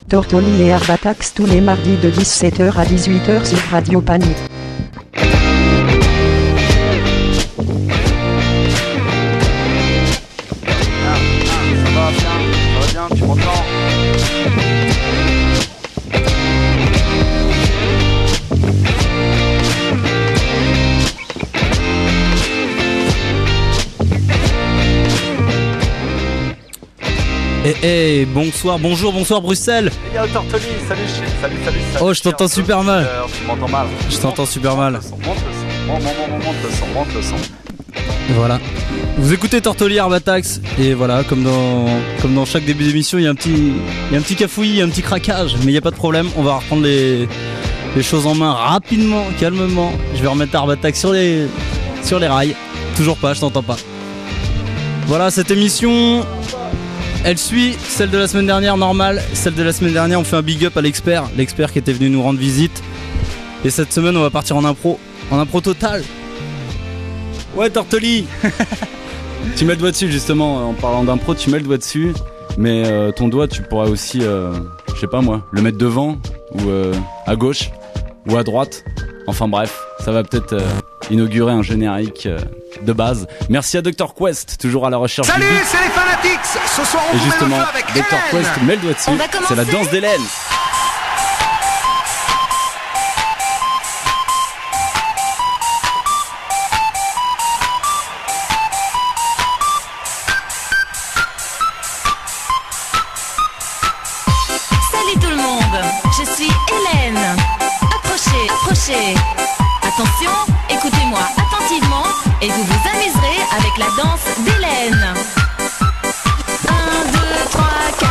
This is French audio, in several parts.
Tortoli et Herbatax tous les mardis de 17h à 18h sur Radio Panique. Ça va bien, tu m'entends? Bonsoir Bruxelles. Yo Tortoli, salut. Oh, je t'entends super mal. Tu m'entends mal. Je t'entends super mal. Monte le son. Voilà. Vous écoutez Tortoli Herbatax et voilà, comme dans chaque début d'émission, il y a un petit cafouillis, il y a un petit craquage, mais il n'y a pas de problème. On va reprendre les choses en main rapidement, calmement. Je vais remettre Herbatax sur les rails. Toujours pas, je t'entends pas. Voilà, cette émission, elle suit celle de la semaine dernière, normale. Celle de la semaine dernière, on fait un big up à l'expert qui était venu nous rendre visite. Et cette semaine, on va partir en impro total. Ouais, Tortoli. Tu mets le doigt dessus, justement, en parlant d'impro, tu mets le doigt dessus. Mais ton doigt, tu pourrais aussi, je sais pas moi, le mettre devant, ou à gauche, ou à droite. Enfin bref, ça va peut-être inaugurer un générique de base. Merci à Dr Quest, toujours à la recherche du beat. Salut, c'est les Fanatics. Ce soir, on et vous justement, met le feu avec Dr Hélène. Quest met le doigt dessus. C'est la danse d'Hélène. Salut tout le monde, je suis Hélène. Approchez. Attention, écoutez-moi attentivement et vous vous amuserez avec la danse d'Hélène. 1, 2, 3, 4.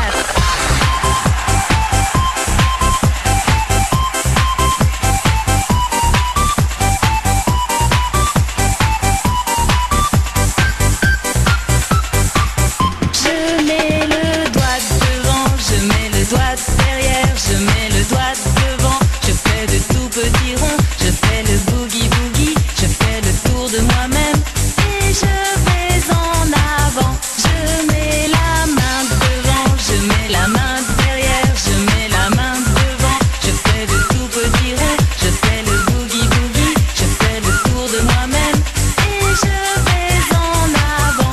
Je mets le doigt devant, je mets le doigt derrière, je mets le doigt devant, je fais de tout petits ronds, je fais le boogie boogie, je fais le tour de moi-même et je vais en avant. Je mets la main devant, je mets la main derrière, je mets la main devant, je fais de tout petits ronds, je fais le boogie boogie, je fais le tour de moi-même et je vais en avant.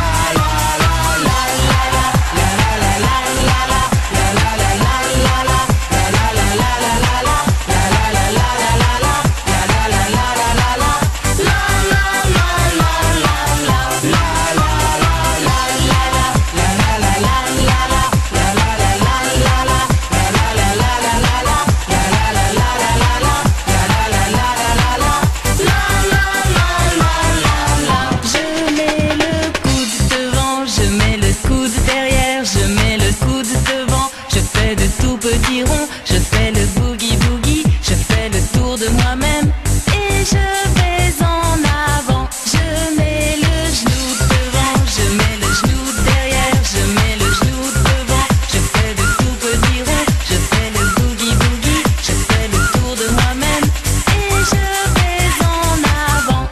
Je mets le coude devant, je mets le coude derrière, je mets le coude devant, je fais de tout petits ronds, je fais le boogie boogie, je fais le tour de moi-même et je vais en avant. Je mets le genou devant, je mets le genou derrière, je mets le genou devant, je fais de tout petits ronds, je fais le boogie boogie, je fais le tour de moi-même et je vais en avant.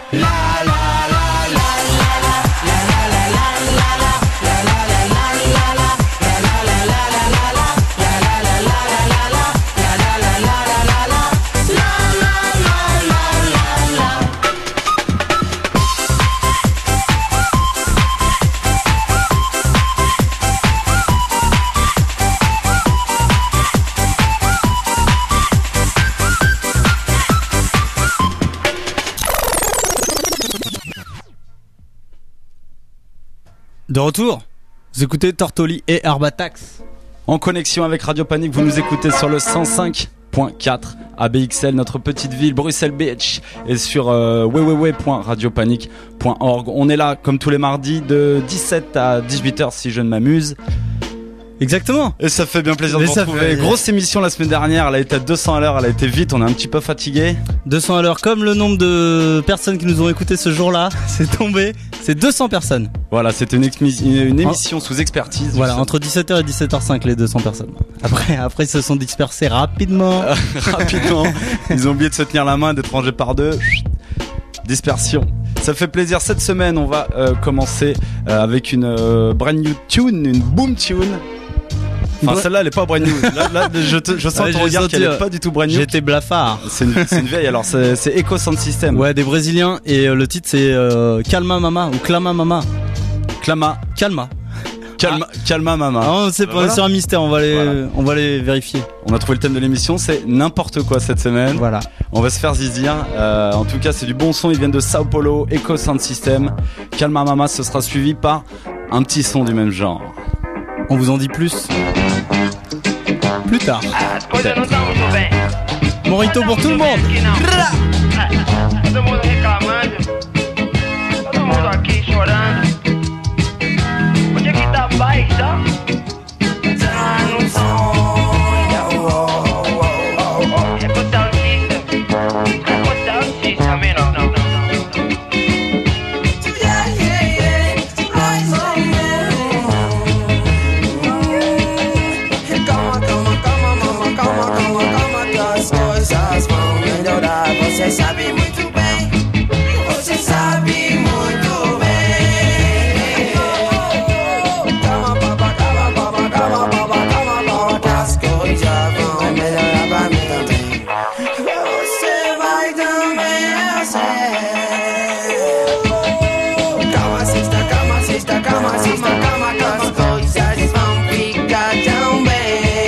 De retour, vous écoutez Tortoli et Herbatax. En connexion avec Radio Panique, vous nous écoutez sur le 105.4 ABXL, notre petite ville, Bruxelles Beach, et sur www.radiopanique.org. On est là comme tous les mardis de 17 à 18h si je ne m'amuse. Exactement. Et ça fait bien plaisir de vous retrouver. Grosse émission la semaine dernière, elle a été à 200 à l'heure, elle a été vite, on est un petit peu fatigué. 200 à l'heure, comme le nombre de personnes qui nous ont écouté ce jour-là, c'est tombé, c'est 200 personnes. Voilà, c'était une émission sous expertise. Voilà, entre 17h et 17h05 les 200 personnes. Après ils se sont dispersés rapidement. Rapidement, ils ont oublié de se tenir la main, d'être rangés par deux. Dispersion. Ça fait plaisir. Cette semaine, on va commencer avec une brand new tune, une boom tune. Enfin, celle-là, elle est pas brand new. Là, je sens ton regard qu'elle est pas du tout brand new. J'étais blafard. C'est une vieille. Alors, c'est Echo Sound System. Ouais, des Brésiliens. Et le titre, c'est Calma Mama ou Clama Mama. Calma. Calma Mama. Ah, c'est un mystère. On va les vérifier. On a trouvé le thème de l'émission. C'est n'importe quoi cette semaine. Voilà. On va se faire zizir. En tout cas, c'est du bon son. Ils viennent de Sao Paulo. Echo Sound System. Calma Mama. Ce sera suivi par un petit son du même genre. On vous en dit plus tard. Morito pour tout le monde. Todo mundo reclamando, todo mundo aqui chorando. Onde é que tá a paz, tá? Tá no sonho, recortar o sistema, não. Você sabe muito bem, você sabe muito bem. Calma, que as coisas vão melhorar pra mim também. Você vai também, eu sei. Calma, sexta, que as coisas vão ficar tão bem.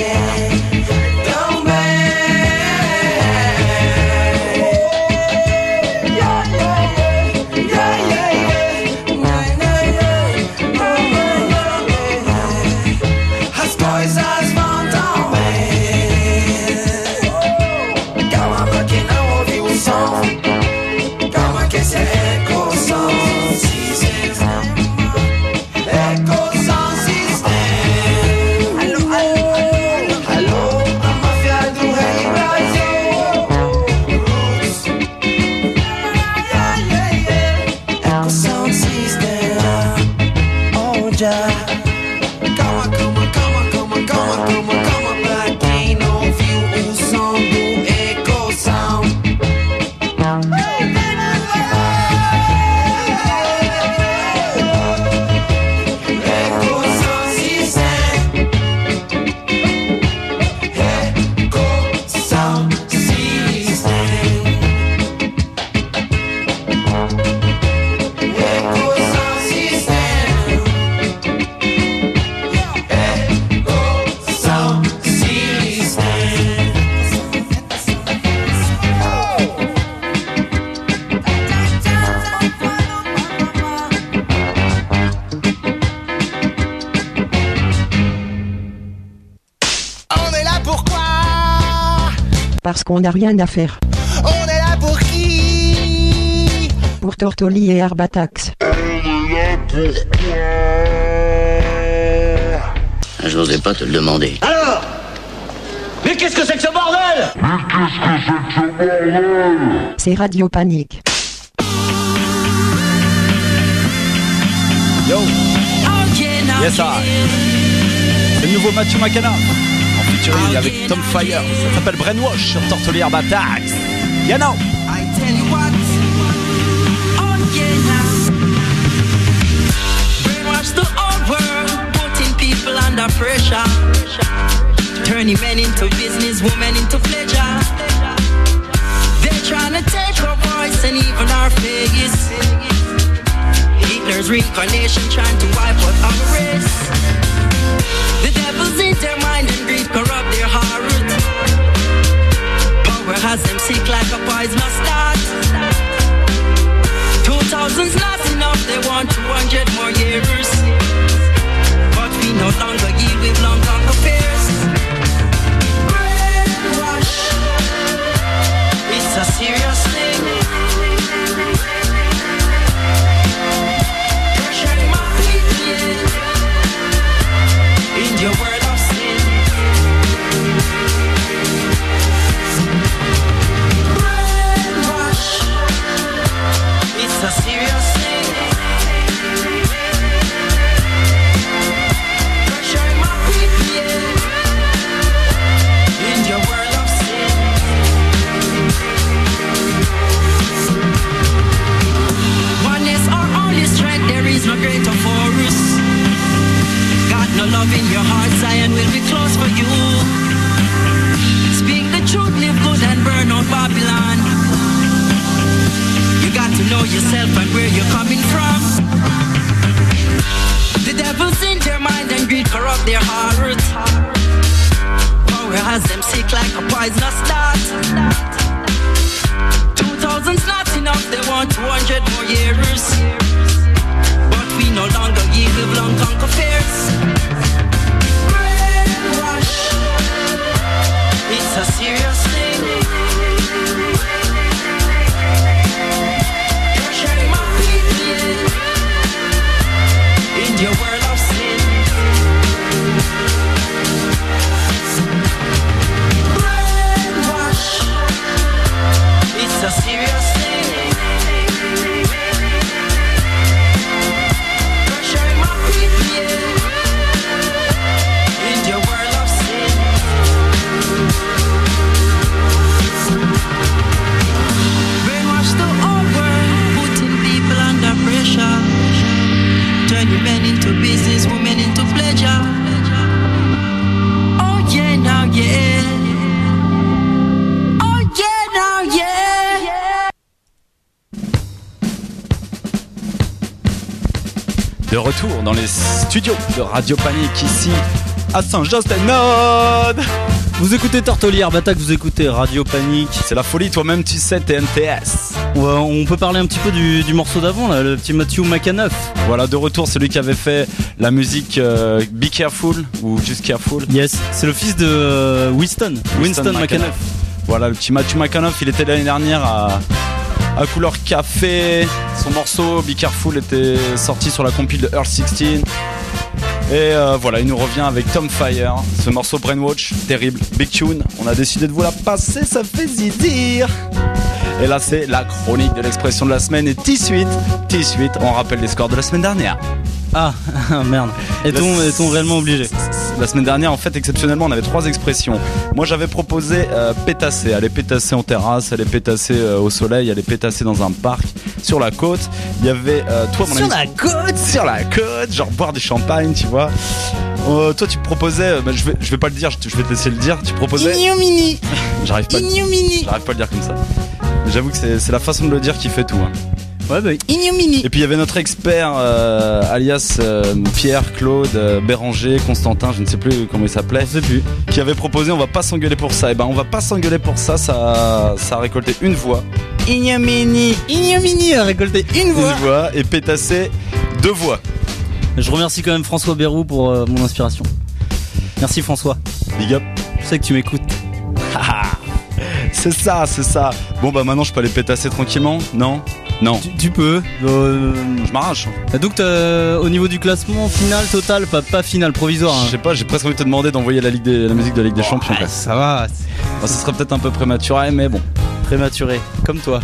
Parce qu'on n'a rien à faire. On est là pour qui? Pour Tortoli et Herbatax. Je n'osais pas te le demander. Alors? Mais qu'est-ce que c'est que ce bordel? C'est Radio Panique. Yo. Yes, I. C'est le nouveau Matthew McConaughey. En featuring avec Tom Fire. Ça s'appelle Brainwash sur Tortoli Herbatax. You know. I tell you what. Oh yeah now. Brainwash the old world, putting people under pressure, turning men into business, women into pleasure. They're trying to take our voice and even our face. Hitler's reincarnation trying to wipe out our race. The devil's in their mind and greed corrupt their heart. Power has them sick like a poisonous dart. 2000's not enough, they want 200 more years. But we no longer yield with long affairs. Brainwash, it's a serious thing. Pressuring my people in your world of sin. Brainwash, it's a serious thing. Pressuring my people rise not start. 2000's not enough, they want 200 more years. But we no longer give long conquer fears. Brainwash, it's a serious thing. Pressuring my people in your world of sin. Brainwash, it's a serious thing. Pressuring my people in your world of sin. Brainwash the whole world, putting people under pressure. Turning men into business, women into pleasure. Oh yeah, now yeah. Oh yeah, now yeah. De retour dans les studios de Radio Panique ici à Saint-Just-Nord. Vous écoutez Tortolière Batax, vous écoutez Radio Panique. C'est la folie, toi-même tu sais, t'es MTS. Ouais, on peut parler un petit peu du morceau d'avant là, le petit Matthew McConaughey. Voilà, de retour, celui qui avait fait la musique Be Careful ou Just Careful. Yes, c'est le fils de Winston McConaughey. Voilà, le petit Matthew McConaughey, il était l'année dernière à Couleur Café. Son morceau Be Careful était sorti sur la compile de Earth 16. Et voilà, il nous revient avec Tom Fire. Ce morceau Brainwash, terrible, big tune. On a décidé de vous la passer, ça fait zidir. Et là, c'est la chronique de l'expression de la semaine. Et T-Suite, on rappelle les scores de la semaine dernière. Ah, merde. Est-on réellement obligé? La semaine dernière, en fait, exceptionnellement, on avait 3 expressions. Moi, j'avais proposé pétasser. Aller pétasser en terrasse, aller pétasser au soleil, aller pétasser dans un parc, sur la côte. Il y avait toi, mon ami. Sur la côte, genre boire du champagne, tu vois. Toi, tu proposais, je vais pas le dire, je vais te laisser le dire. Tu proposais. Ignomini. J'arrive pas à le dire comme ça. J'avoue que c'est la façon de le dire qui fait tout. Hein. Ouais, bah. Ignomini. Et puis il y avait notre expert alias Pierre, Claude, Béranger, Constantin, je ne sais plus comment il s'appelait, Je sais plus. qui avait proposé on va pas s'engueuler pour ça. Et ben on va pas s'engueuler pour ça, ça a récolté une voix. Ignomini a récolté une voix. Une voix et pétassé 2 voix. Je remercie quand même François Bérou pour mon inspiration. Merci François. Big up. Je sais que tu m'écoutes. C'est ça. Bon bah maintenant je peux aller pétasser tranquillement. Non. Tu peux. Je m'arrache. Donc au niveau du classement final total, pas final, provisoire. Hein. Je sais pas, j'ai presque envie de te demander d'envoyer la musique de la Ligue des Champions. Quoi. Ça va. Bon, ce serait peut-être un peu prématuré, mais bon. Prématuré, comme toi.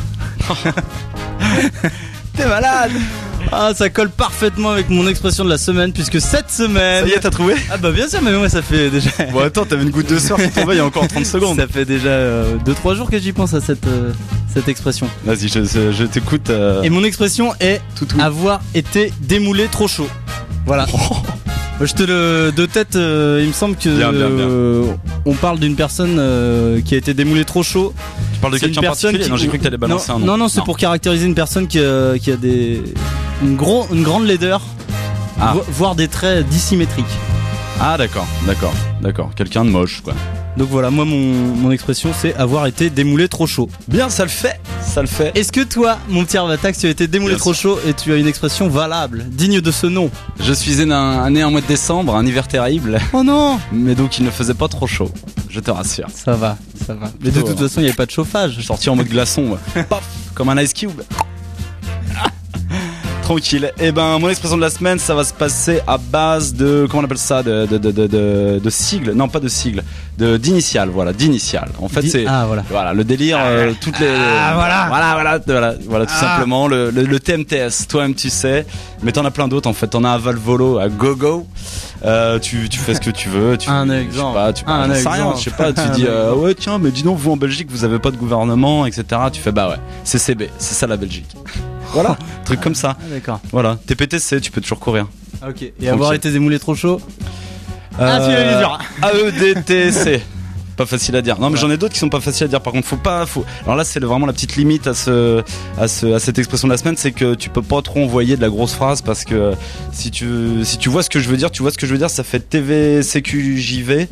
T'es malade. Ah, ça colle parfaitement avec mon expression de la semaine, puisque cette semaine... Ça y est, t'as trouvé? Ah bah bien sûr, mais moi ça fait déjà... Bon attends, t'avais une goutte de sueur qui tombait il y a encore 30 secondes. Ça fait déjà 2-3 jours que j'y pense à cette expression. Vas-y, je t'écoute. Et mon expression est avoir été démoulé trop chaud. Voilà. Je te le de tête, il me semble que bien. on parle d'une personne qui a été démoulée trop chaud. Tu parles de quelqu'un en particulier? Non, j'ai cru que t'allais balancer un nom. Non, c'est pour caractériser une personne qui a une grande laideur, voire des traits dissymétriques. Ah d'accord. Quelqu'un de moche quoi. Donc voilà, moi mon expression c'est avoir été démoulé trop chaud. Bien, ça le fait. Est-ce que toi, mon petit Arbatax, tu as été démoulé trop chaud et tu as une expression valable, digne de ce nom? Je suis né un mois de décembre, un hiver terrible. Oh non! Mais donc il ne faisait pas trop chaud, je te rassure. Ça va. Mais de toute façon, il n'y avait pas de chauffage. Je suis sorti en mode glaçon, paf, comme un ice cube. Tranquille. Et ben mon expression de la semaine, ça va se passer à base de, comment on appelle ça, de sigles. Non, pas de sigles, d'initiales. Voilà, d'initiales. En fait, c'est voilà le délire. Toutes les voilà, tout simplement le TMTS. Toi-même tu sais, mais t'en as plein d'autres en fait. T'en as à Valvolo, à GoGo. Tu fais ce que tu veux. Un exemple. Je sais pas. Tu dis ouais tiens, mais dis donc vous en Belgique vous avez pas de gouvernement, etc. Tu fais bah ouais, c'est CB, c'est ça la Belgique. Voilà, truc comme ça. D'accord. Voilà, TPTC, tu peux toujours courir. Ok. Et avoir été démoulé trop chaud. Tu l'as dur. AEDTC. Pas facile à dire. Non, mais j'en ai d'autres qui sont pas faciles à dire. Par contre, Alors là, c'est vraiment la petite limite à cette expression de la semaine, c'est que tu peux pas trop envoyer de la grosse phrase parce que si tu vois ce que je veux dire, ça fait TVCQJV.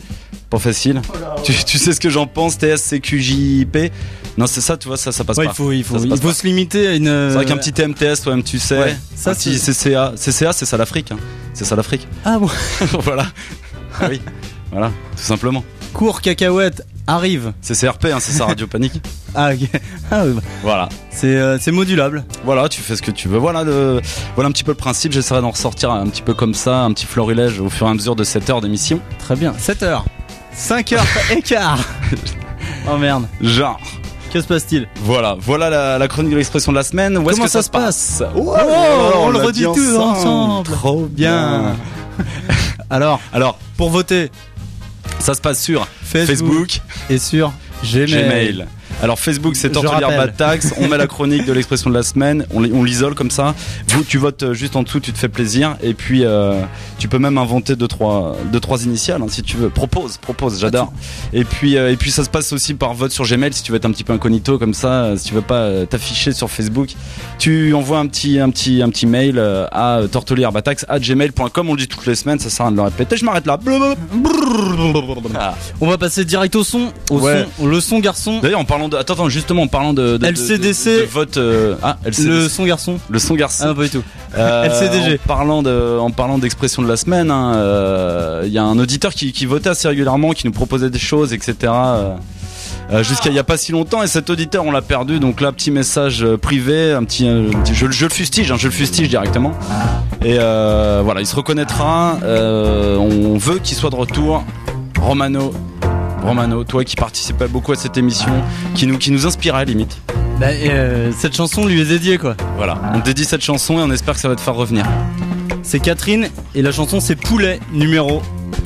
Pas facile. Tu sais ce que j'en pense, TSCQJP. Non, c'est ça, tu vois, ça passe Ouais, pas. il faut Ça se passe se limiter à une. C'est vrai qu'un petit TMTS, toi-même, tu sais. Ouais, ça, un petit CCA. CCA, c'est ça l'Afrique. Hein. C'est ça l'Afrique. Ah bon. Voilà. Ah oui. Voilà, tout simplement. Cours cacahuète arrive. C'est CRP, hein, c'est ça, Radio Panique. Ah ok. Ah oui, bah, Voilà. c'est modulable. Voilà, tu fais ce que tu veux. Voilà un petit peu le principe. J'essaierai d'en ressortir un petit peu comme ça, un petit florilège au fur et à mesure de 7 heures d'émission. Très bien. 7h. 5h écart. Oh merde. Genre. Que se passe-t-il? Voilà la chronique de l'expression de la semaine. Où est-ce Comment que ça se passe? On le redit tous ensemble. Trop bien. Alors, pour voter, ça se passe sur Facebook et sur Gmail. Alors Facebook, c'est Je Tortolière rappelle. Batax. On met la chronique de l'expression de la semaine. On l'isole comme ça. Vous, tu votes juste en dessous, tu te fais plaisir. Et puis tu peux même inventer deux trois initiales hein, si tu veux. Propose, j'adore. Et puis ça se passe aussi par vote sur Gmail si tu veux être un petit peu incognito comme ça. Si tu veux pas t'afficher sur Facebook, tu envoies un petit mail à tortolierbatax@gmail.com. On le dit toutes les semaines, ça sert à rien de le répéter. Je m'arrête là. Ah. On va passer direct au son, le son garçon. D'ailleurs, en parlant justement en parlant de LCDC, de vote LCDC. Le son garçon. Ah non, pas du tout. LCDG. En parlant d'expression de la semaine, il y a un auditeur qui votait assez régulièrement, qui nous proposait des choses, etc. Jusqu'à il y a pas si longtemps, et cet auditeur on l'a perdu. Donc là, petit message privé, je le fustige directement. Et voilà, il se reconnaîtra. On veut qu'il soit de retour. Romano, toi qui participais beaucoup à cette émission, qui nous inspirait limite. Bah, cette chanson lui est dédiée quoi. Voilà, on dédie cette chanson et on espère que ça va te faire revenir. C'est Catherine et la chanson c'est Poulet numéro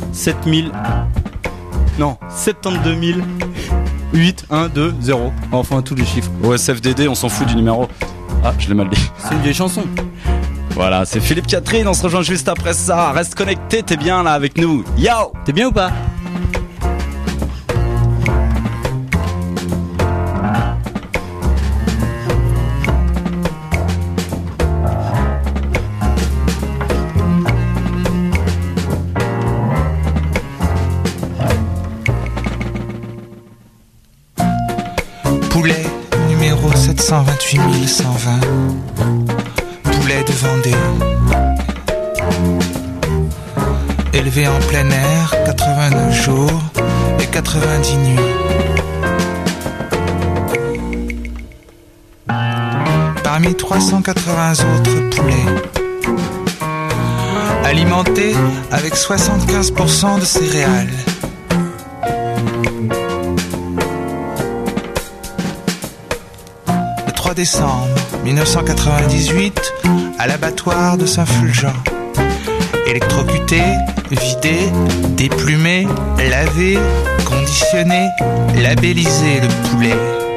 72 8120. Enfin tous les chiffres. Au SFDD, on s'en fout du numéro. Ah, je l'ai mal dit. C'est une vieille chanson. Voilà, c'est Philippe Catherine, on se rejoint juste après ça. Reste connecté, t'es bien là avec nous. Yo! T'es bien ou pas? Poulet numéro 728 120. Poulet de Vendée. Élevé en plein air, 89 jours et 90 nuits. Parmi 380 autres poulets. Alimenté avec 75% de céréales. Le 3 décembre 1998, à l'abattoir de Saint-Fulgent. Électrocuté, vidé, déplumé, lavé, conditionné, labellisé le poulet.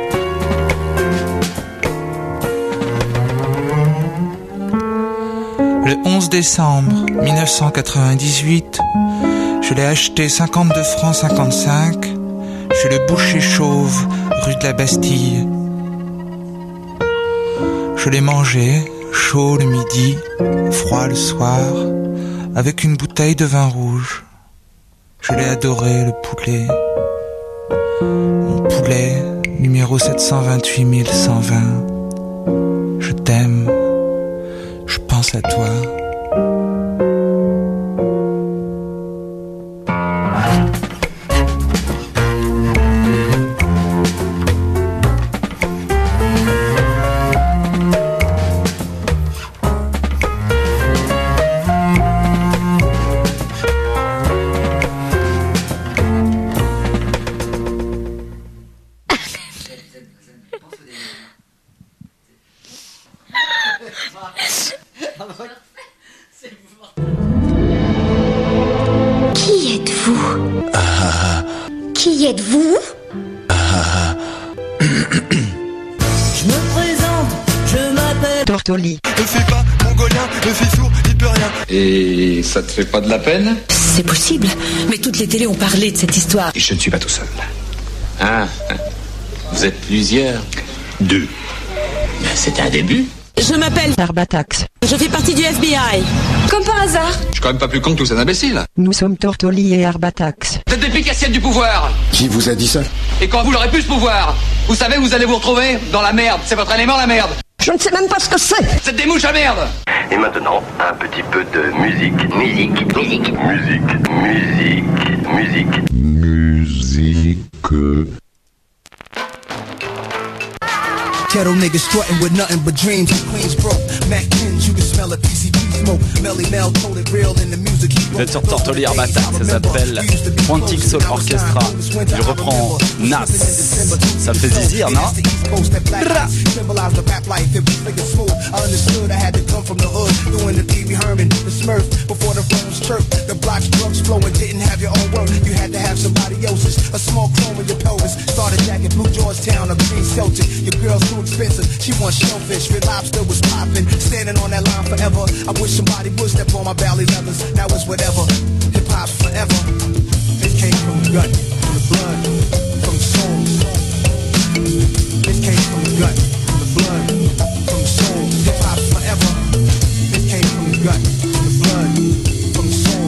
Le 11 décembre 1998, je l'ai acheté 52 francs 55 chez le boucher chauve rue de la Bastille. Je l'ai mangé, chaud le midi, froid le soir, avec une bouteille de vin rouge. Je l'ai adoré, le poulet. Mon poulet, numéro 728 120. Je t'aime, je pense à toi. Qui êtes-vous? Qui êtes-vous? Je me présente, je m'appelle Tortoli. Ne fais pas mongolien, ne fais sourd, il peut rien. Et ça te fait pas de la peine? C'est possible, mais toutes les télés ont parlé de cette histoire. Et je ne suis pas tout seul. Ah, vous êtes plusieurs? 2. C'est un début. Je m'appelle, Arbatax. je fais partie du FBI. Comme par hasard. Je suis quand même pas plus con que tous ces imbéciles. Nous sommes Tortoli et Arbatax. Vous êtes des perspicacienne du pouvoir. Qui vous a dit ça? Et quand vous l'aurez plus ce pouvoir, vous savez où vous allez vous retrouver? Dans la merde. C'est votre élément, la merde. Je ne sais même pas ce que c'est. C'est des mouches à merde. Et maintenant, un petit peu de musique. Musique. Musique. Musique. Musique. Musique. Ghetto niggas strutting with nothing but dreams. Queens broke, Mac 10s, you can smell it. PCP smoke, Melly Mel told it real in the music. Vous êtes sur Tortoli Herbata, ça s'appelle Quantic Soul Orchestra. Je reprends Nas. Ça fait zizir, non? Symbolize the rap life, it was niggas smooth. I understood I had to come from the hood, doing the Pee Wee Herman, the Smurf, before the phones chirped. The blocks, drugs flowing, didn't have your own work. You had to have somebody else's. A small chrome in your pelvis. Started jacket, blue Georgetown, a green Celtic. Your girl's too expensive, she wants shellfish. Red lobster was popping, standing on that line forever. I wish somebody would step on my belly leathers. Now it's whatever, hip hop's forever. It came from the gut, from the blood, from the soul. It came from the gut, from the blood, from the soul. Hip hop's forever. It came from the gut, from the blood, from the soul.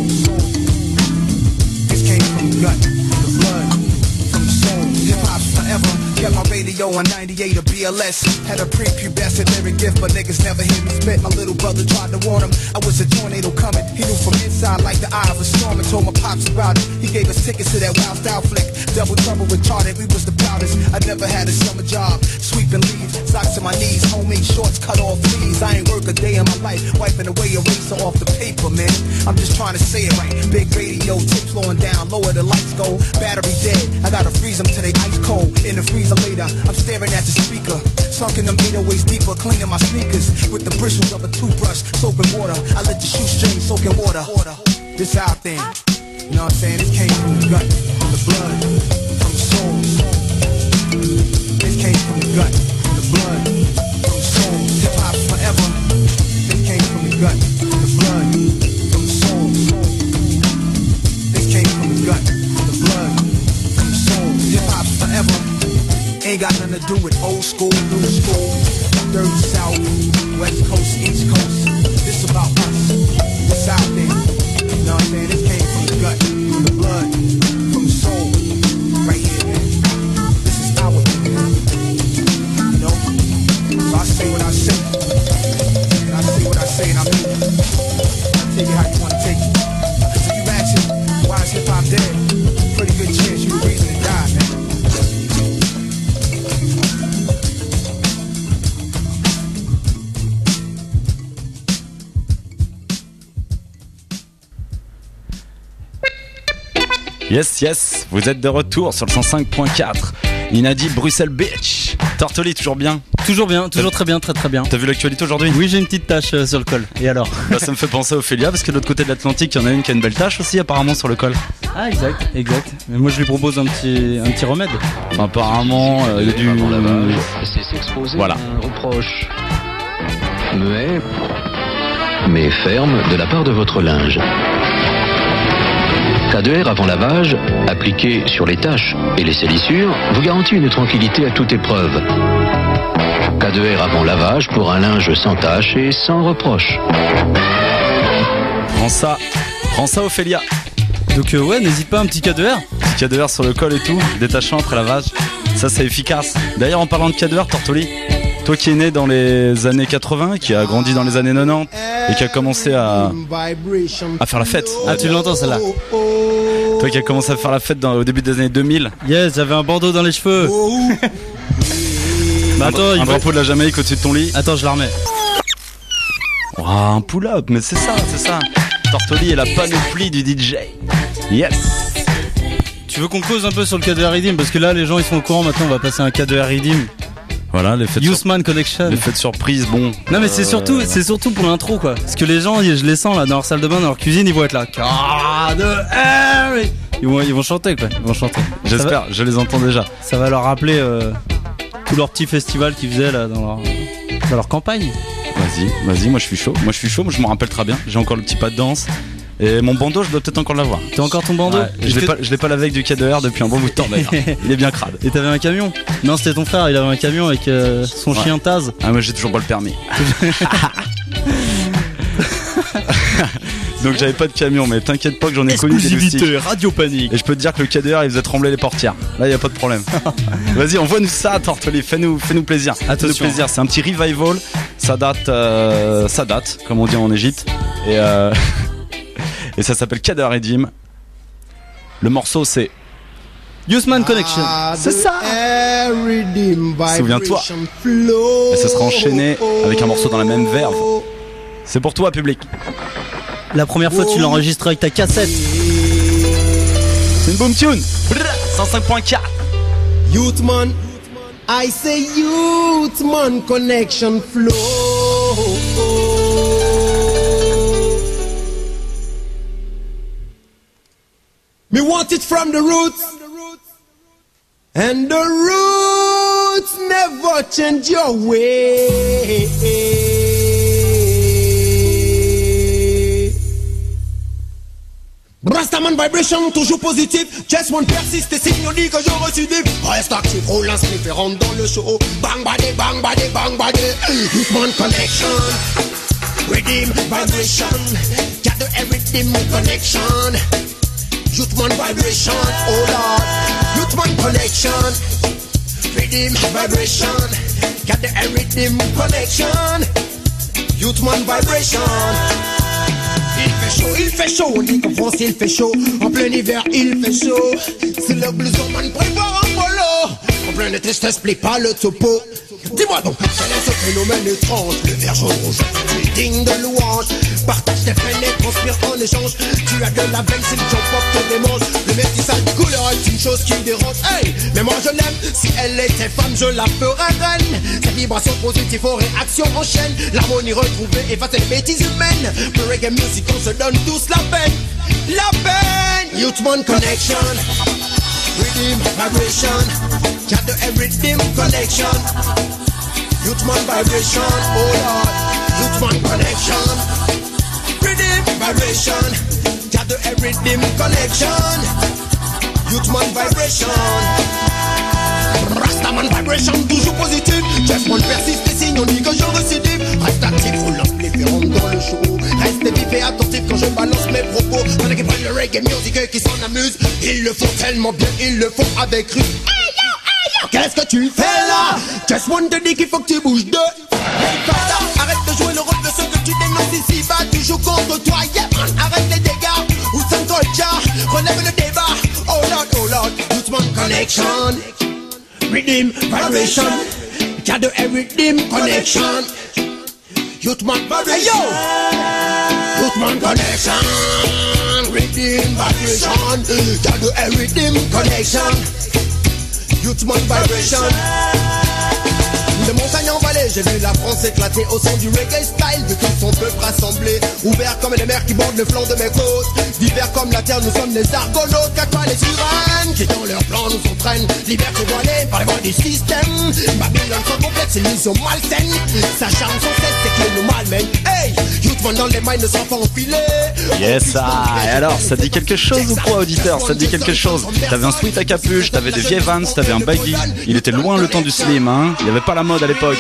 It came from the gut, from the blood, from the soul. Hip hop's forever. Got my radio on 98 or BLS. Had a prepubescent lyric gift, but niggas never hear me spit. My little brother tried to warn him I was a tornado coming. He knew from inside like the eye of a storm and told my pops about it. He gave us tickets to that Wild Style flick. Double trouble retarded, we was the proudest. I never had a summer job, sweeping leaves, socks to my knees, homemade shorts cut off sleeves. I ain't work a day in my life, wiping away eraser off the paper, man. I'm just trying to say it right. Big radio, tape slowing down, lower the lights go. Battery dead, I gotta freeze them till they ice cold. In the freezer later, I'm staring at the speaker, sunk in them 808s deeper, cleaning my sneakers with the bristles of a toothbrush, soap and water. I let the shoestring soak in water. This our thing, you know what I'm saying? It came from the gut, from the blood, from the soul. It came from the gut, from the blood, from the soul. Hip hop's forever. It came from the gut, from the blood, from the soul. It came from the gut, from the blood, from the soul. Hip hop's forever. Ain't got nothing to do with old school, new school, dirty south, west coast, east coast. This about us, this out there. You know what I'm saying? This came from the gut, from the blood, from the soul. Right here, man. This is our thing, man. You know? So I say what I say. And I say what I say and I mean it. I'll take it how you want to take it. So you asking, why is hip hop dead? Pretty good chance you the reason it died, man. Yes, yes, vous êtes de retour sur le 105.4. Inadi, Bruxelles Beach. Tortoli, toujours bien? Toujours bien, toujours très bien, très très bien. T'as vu l'actualité aujourd'hui? Oui, j'ai une petite tache sur le col. Et alors? Bah, ça me fait penser à Ophélia, parce que de l'autre côté de l'Atlantique, il y en a une qui a une belle tache aussi, apparemment, sur le col. Ah, exact, exact. Mais moi, je lui propose un petit remède. Enfin, apparemment, il y a du. C'est s'exposer voilà. À un reproche muet, mais ferme de la part de votre linge. K2R avant lavage, appliqué sur les taches et les salissures, vous garantit une tranquillité à toute épreuve. K2R avant lavage pour un linge sans tache et sans reproche. Prends ça Ophélia. Donc ouais, n'hésite pas, un petit K2R. Petit K2R sur le col et tout, détachant après lavage. Ça c'est efficace. D'ailleurs en parlant de K2R, Tortoli, toi qui es né dans les années 80, qui a grandi dans les années 90 et qui a commencé à faire la fête. Ah, tu l'entends celle-là? Toi qui a commencé à faire la fête au début des années 2000. Yes, j'avais un bandeau dans les cheveux. Bah attends, un drapeau de la Jamaïque au-dessus de ton lit. Attends, je la remets. Oh, un pull-up, mais c'est ça. Tortoli est la panoplie du DJ. Yes. Tu veux qu'on cause un peu sur le K2R Redeem? Parce que là, les gens ils sont au courant, maintenant on va passer un K2R Redeem. Voilà, l'effet Youthman Collection. L'effet de surprise, bon. Non mais c'est surtout pour l'intro quoi. Parce que les gens, je les sens là dans leur salle de bain, dans leur cuisine, ils vont être là. K2R. Ils vont chanter quoi. Ils vont chanter. J'espère, je les entends déjà. Ça va leur rappeler tous leurs petits festivals qu'ils faisaient là dans leur campagne. Vas-y, moi je suis chaud, je m'en rappelle très bien. J'ai encore le petit pas de danse. Et mon bandeau, je dois peut-être encore l'avoir. T'as encore ton bandeau? Ouais, je l'ai pas lavé avec du K2R depuis un bon bout de temps d'ailleurs. Il est bien crade. Et t'avais un camion? Non, c'était ton frère, il avait un camion avec son chien Taz. Ah, moi j'ai toujours pas le permis. Donc j'avais pas de camion, mais t'inquiète pas que j'en ai connu des loustiques. Exclusivité, Radio Panique. Et je peux te dire que le KDR il faisait trembler les portières. Là y a pas de problème. Vas-y, envoie-nous ça, Tortoli, fais-nous plaisir. Attention. Fais-nous plaisir. C'est un petit revival. Ça date, comme on dit en Égypte. Et ça s'appelle Kader Redim. Le morceau c'est Youthman Connection. C'est ça. Souviens-toi. Et ça sera enchaîné avec un morceau dans la même verve. C'est pour toi, public. La première fois tu l'enregistres avec ta cassette. C'est une boom tune. 105.4. Youthman, I say Youthman Connection flow. Me want it from the roots, and the roots never change your way. Rastaman vibration, toujours positif. Just one persiste et signe, on dit que je récidive. Reste actif, roule un slip et rentre dans le show. Bang body, bang body, bang body. Youthman Connection, Redeem vibration. Gather every dim connection. Youthman vibration, oh Lord. Youthman connection, Redeem vibration. Gather every dim connection. Youthman vibration. Il fait chaud, on dit qu'en France il fait chaud. En plein hiver il fait chaud. C'est le blouson-man prévoir en polo. En plein été je t'explique pas le topo. Dis-moi donc, quel est ce phénomène étrange? Le vert jaune rouge, tu es digne de louange. Partage tes peines et transpire en échange. Tu as de la veine, c'est le job porte des manches. Le métissage de couleur est une chose qui dérange. Hey, mais moi je l'aime, si elle était femme je la ferais reine. Sa vibration positive aux réactions en chaîne. L'harmonie retrouvée efface les bêtises humaines. Le reggae music, on se donne tous la peine. La peine. Youthman Connection, Redeem vibration. Gather every dim connection. Youthman vibration, oh Lord. Youthman connection, Redeem vibration. Gather every dim connection. Youthman vibration. Rastaman vibration, toujours positif. Just one persiste et signe, on dit que je récidive. Reste actif, roule up les ferronnes dans le show. Reste vif et attentif quand je balance mes propos. Pendant qu'ils prennent le reggae music et qui s'en amusent. Ils le font tellement bien, ils le font avec ruse. Qu'est-ce que tu fais là? Just one te dit qu'il faut que tu bouges de. Arrête de jouer le rôle de ceux que tu dénonces ici. Va tu joues contre toi, yeah man. Arrête les dégâts, ou sans culture. Relève le débat, oh Lord. Youthman Connection, Redeem vibration. Gather every dim connection. Youthman vibration, Youthman Connection, Redeem vibration. Gather every dim connection. Youthman vibration. De montagne en vallée, j'ai vu la France éclater au son du reggae style. Vu qu'ils sont peuple rassemblés, ouverts comme les mers qui bordent le flanc de mes côtes. Divers comme la terre, nous sommes les argonautes. Cacpa les sirènes, qui dans leur plan nous entraînent. Liberté voilée par les voies du système. Babylone sans complexe, illusion malsaine. Sa charme sans cesse, c'est qu'elle nous malmène. Hey, Youthman dans les mailles ne sont pas enfilés. Yes, et alors, ça te dit quelque chose ou quoi, auditeur? Ça te dit quelque chose? T'avais un sweat à capuche, t'avais des vieilles Vans, t'avais un baggy. Il était loin le temps du slim, hein. Il y avait pas la mode à l'époque.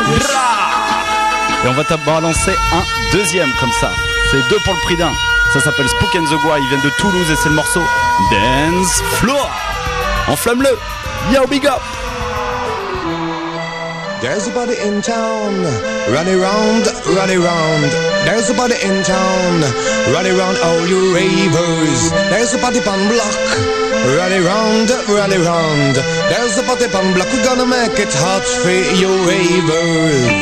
Et on va te balancer un deuxième comme ça. C'est 2 pour le prix d'un. Ça s'appelle Spook and the Gua. Ils viennent de Toulouse et c'est le morceau Dance Floor. Enflamme-le. Yo, big up. There's a body in town, run around. There's a body in town, run around all you ravers. There's a body pan block, run around. There's a body pan block, we're gonna make it hot for you ravers.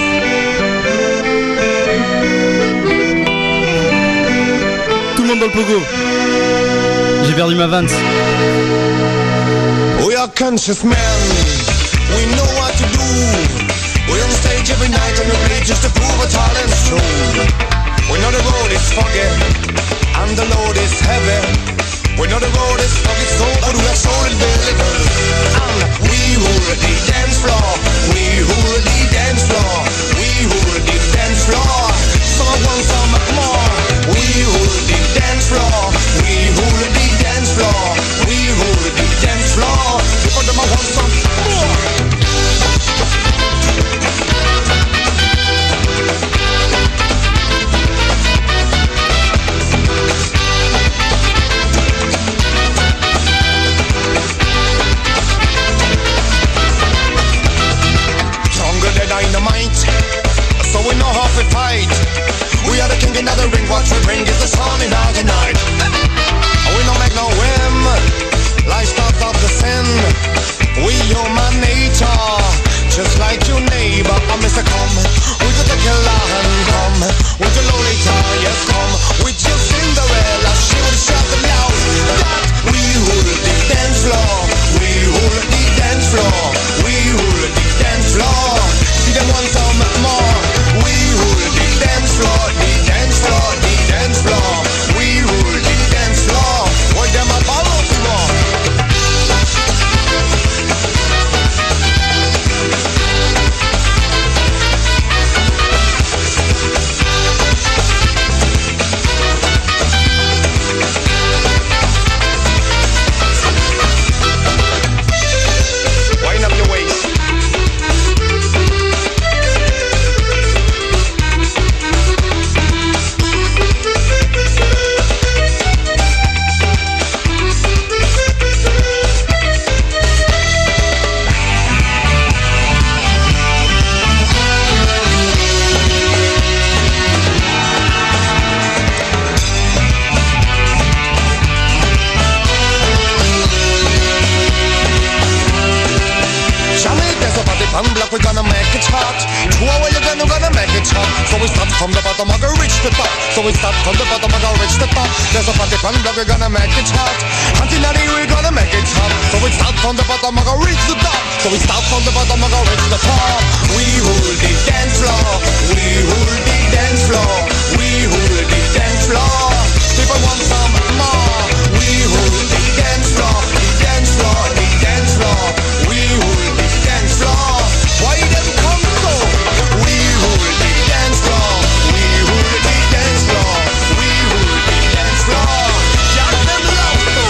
Tout le monde dans le pogo. J'ai perdu ma Vans. We are conscious men, we know what to do. We're on stage every night and we play just to prove our talent's true. We know the road is foggy and the load is heavy. We know the road is foggy, so but we are solid villagers. And we rule the dance floor. We rule the dance floor. We rule the dance floor. Some want some more. We rule the dance floor. We rule the dance floor. We rule the dance floor. People them want some more. right. We are the king in the ring, what we bring is the sun in our night. We don't make no whim, lifestyle of the sin. We human nature, just like your neighbor. Mr. Come, with the killer and come, with the Lolita, yes come, with your Cinderella, she will shout the loud. That we hold the dance floor, we hold the dance floor, we hold the dance floor. See them want some more. We hold the dance floor, the dance floor, the dance floor. We hold the dance floor. Hold them up all over more. Wind up your waist. Block, we're gonna make it hot. Whoa, you're gonna make it hot. So we start from the bottom, I'm gonna reach the top. So we start from the bottom, I'm gonna reach the top. There's a party pan block, we're gonna make it hot. Antinari, we're gonna make it hot. So we start from the bottom, I'm gonna reach the top. So we start from the bottom, I'm gonna reach the top. We hold the dance floor. We hold the dance floor. We hold the dance floor. People want some more. We hold the dance floor. The dance floor. The dance floor. We hold the dance floor. Why them come so? We hold the dance floor. We hold the dance floor. We hold the dance floor. Jack them love so.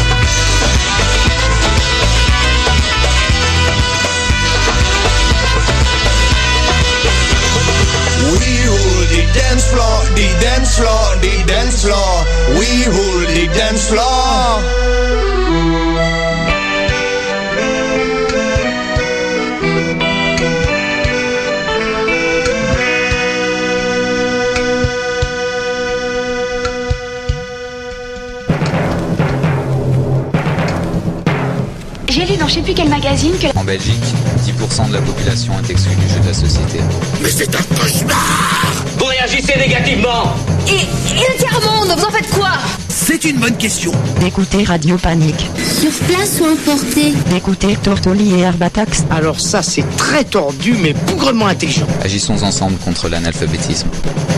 We hold the dance floor, the dance floor, the dance floor. We hold the dance floor. J'ai lu dans je sais plus quel magazine que... En Belgique, 10% de la population est exclue du jeu de la société. Mais c'est un cauchemar! Vous réagissez négativement. Et le tiers-monde, vous en faites quoi? C'est une bonne question. D'écouter Radio Panique. Sur place ou emporté? D'écouter Tortoli et Herbatax. Alors ça, c'est très tordu, mais bougrement intelligent. Agissons ensemble contre l'analphabétisme.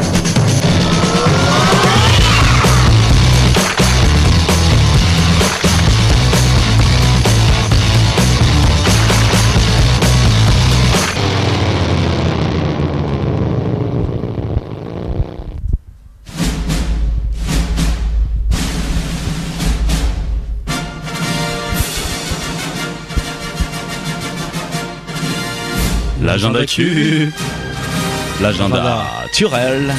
L'agenda Q. L'agenda Turel.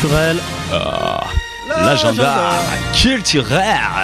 L'agenda culturel.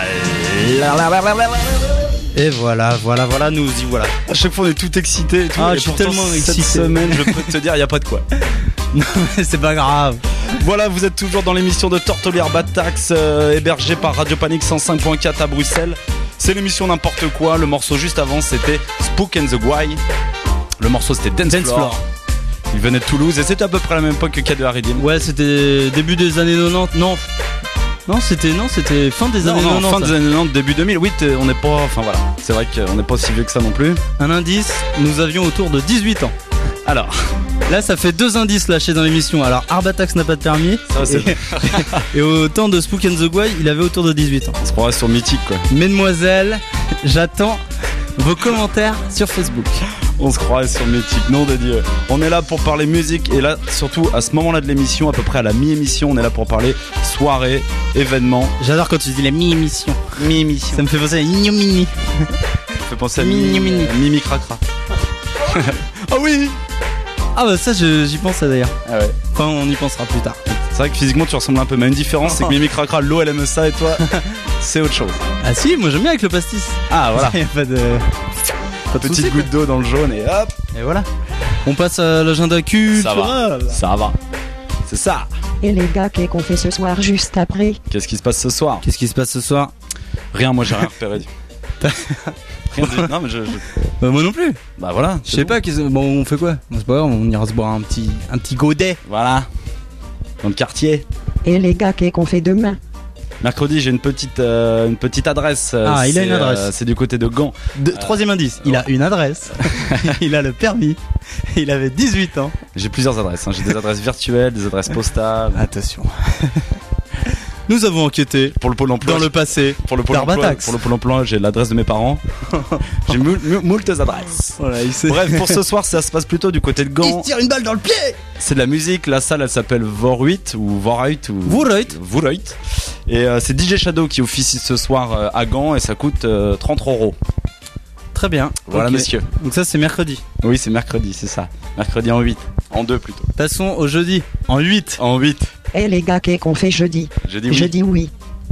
Et voilà, nous y voilà. À chaque fois on est tout excité et tout. Ah, et je suis pourtant, tellement cette excité. semaine, je peux te dire, il n'y a pas de quoi. Non, mais c'est pas grave. Voilà, vous êtes toujours dans l'émission de Tortoli Herbatax, hébergée par Radio Panique 105.4 à Bruxelles. C'est l'émission n'importe quoi. Le morceau juste avant, c'était Spook and the Guy. Le morceau, c'était Dance Floor. Il venait de Toulouse et c'était à peu près à la même époque que K2 Redeem. Ouais, c'était début des années 90. Non, c'était fin des années 90. Fin des années 90, début 2000. Oui, on n'est pas. Enfin voilà, c'est vrai qu'on n'est pas aussi vieux que ça non plus. Un indice, nous avions autour de 18 ans. Alors, là, ça fait 2 indices lâchés dans l'émission. Alors, Herbatax n'a pas de permis. Ça, c'est et au temps de Spook and the Guy, il avait autour de 18 ans. On se croirait sur Mythique, quoi. Mesdemoiselles, j'attends vos commentaires sur Facebook. On se croirait sur Mythique, nom de Dieu. On est là pour parler musique et là, surtout à ce moment-là de l'émission, à peu près à la mi-émission, on est là pour parler soirée, événements. J'adore quand tu dis la mi-émission. Mi-émission. Ça me fait penser à Ignomini. Ça fait penser à Mimi Cracra. Ah oui. Ah bah ça, j'y pensais d'ailleurs. Ah ouais. Enfin, on y pensera plus tard. C'est vrai que physiquement tu ressembles un peu, mais une différence c'est que Mimi Cracra, l'eau elle aime ça et toi c'est autre chose. Ah si, moi j'aime bien avec le pastis. Ah voilà. Il y a pas de... Petite goutte d'eau dans le jaune et hop. Et voilà. On passe à l'agenda Q. Ça va. C'est ça. Et les gars, qu'est-ce qu'on fait ce soir juste après? Qu'est-ce qui se passe ce soir? Qu'est-ce qui se passe ce soir? Rien, moi j'ai rien repéré. Rien du... Non mais moi non plus. Bah voilà. Je sais pas, bon on fait quoi? C'est pas grave, on ira se boire un petit godet. Voilà. Dans le quartier. Et les gars, qu'est-ce qu'on fait demain? Mercredi, j'ai une petite adresse. Il a une adresse. C'est du côté de Gand. Troisième indice, il a une adresse. Il a le permis. Il avait 18 ans. J'ai plusieurs adresses. J'ai des adresses virtuelles, des adresses postales. Attention. Nous avons enquêté pour le pôle emploi dans le passé. Pour le pôle emploi, j'ai l'adresse de mes parents. J'ai moult adresses. Voilà, Bref, pour ce soir, ça se passe plutôt du côté de Gand. Il se tire une balle dans le pied. C'est de la musique. La salle, elle s'appelle Vorhuit ou Vorhuit ou Vorhuit. Et c'est DJ Shadow qui officie ce soir à Gand et ça coûte 30 €. Très bien. Voilà, okay. Messieurs. Donc ça, c'est mercredi. Oui, c'est mercredi, c'est ça. Mercredi en 8. En 2 plutôt. Passons au jeudi. En 8. En 8. Et les gars, qu'est-ce qu'on fait jeudi? Jeudi oui.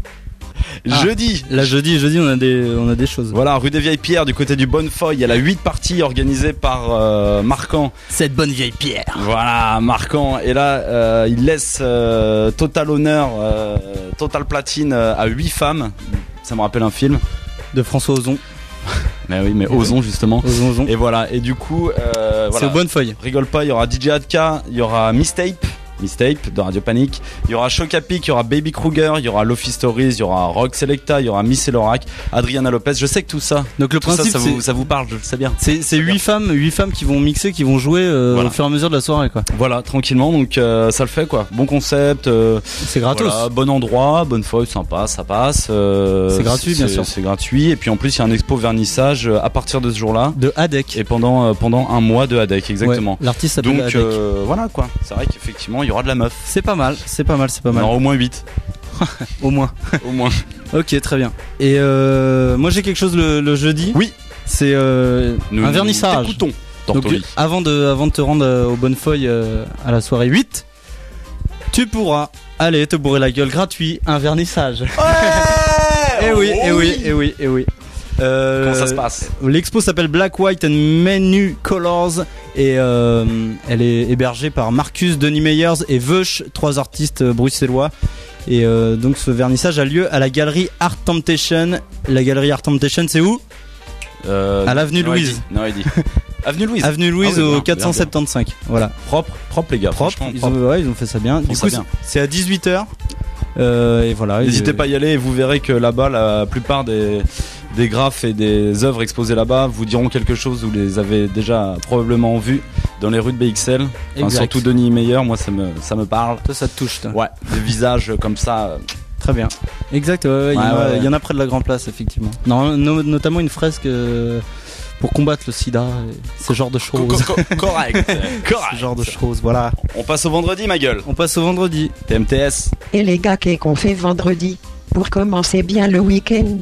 Jeudi. Là, jeudi, on a des choses. Voilà, rue des Vieilles Pierres, du côté du Bonnefoy. Il y a la 8 parties organisées par Marquand. Cette bonne vieille pierre. Voilà, Marquand. Et là, il laisse total honneur, total platine à 8 femmes. Ça me rappelle un film. De François Ozon. Mais oui, mais Ozon justement. Ozon. Et voilà, et du coup, c'est voilà. au Bonnefoy. Rigole pas, il y aura DJ Adka, il y aura Mistape de Radio Panic, il y aura Chocapic, il y aura Baby Kruger, il y aura Lofi Stories, il y aura Rock Selecta, il y aura Miss Elorac, Adriana Lopez. Je sais que tout ça. Donc le principe, ça vous parle, je le sais bien. C'est 8 femmes qui vont mixer, qui vont jouer voilà. au fur et à mesure de la soirée, quoi. Voilà, tranquillement. Donc ça le fait, quoi. Bon concept. C'est gratos. Voilà, bon endroit, bonne feuille, sympa, ça passe. C'est gratuit, bien sûr. C'est gratuit. Et puis en plus, il y a un expo vernissage à partir de ce jour-là. De Hadek. Et pendant un mois de Hadek, exactement. Ouais, l'artiste s'appelle Hadek. Donc voilà, quoi. C'est vrai qu'effectivement, il y aura de la meuf. C'est pas mal. Non, au moins 8. Au moins. Ok, très bien. Et moi j'ai quelque chose le jeudi. Oui. C'est un vernissage. Écoutons. Donc avant de te rendre au Bonnefoy à la soirée 8, tu pourras aller te bourrer la gueule gratuit, un vernissage. Ouais. Et oui. Comment ça se passe? L'expo s'appelle Black, White and Many Colors et elle est hébergée par Marcus, Denis Meyers et Veuch, 3 artistes bruxellois. Et donc ce vernissage a lieu à la galerie Art Temptation. La galerie Art Temptation, c'est où? À l'avenue Louise. Avenue Louise au 475. Bien. Voilà. Propre les gars. Propre. Ils ont fait ça bien. Du coup, c'est à 18h. Et voilà. N'hésitez pas à y aller et vous verrez que là-bas, la plupart des graphes et des œuvres exposées là-bas vous diront quelque chose. Vous les avez déjà probablement vues dans les rues de BXL. Enfin, surtout Denis Meyer, moi ça me parle. Toi, ça te touche, toi. Ouais, des visages comme ça. Très bien. Exact. Il y en a près de la Grand Place, effectivement. Notamment une fresque pour combattre le sida, ce genre de choses. Correct. Ce genre de choses, voilà. On passe au vendredi, ma gueule. On passe au vendredi. TMTS. Et les gars, qu'est-ce qu'on fait vendredi pour commencer bien le week-end?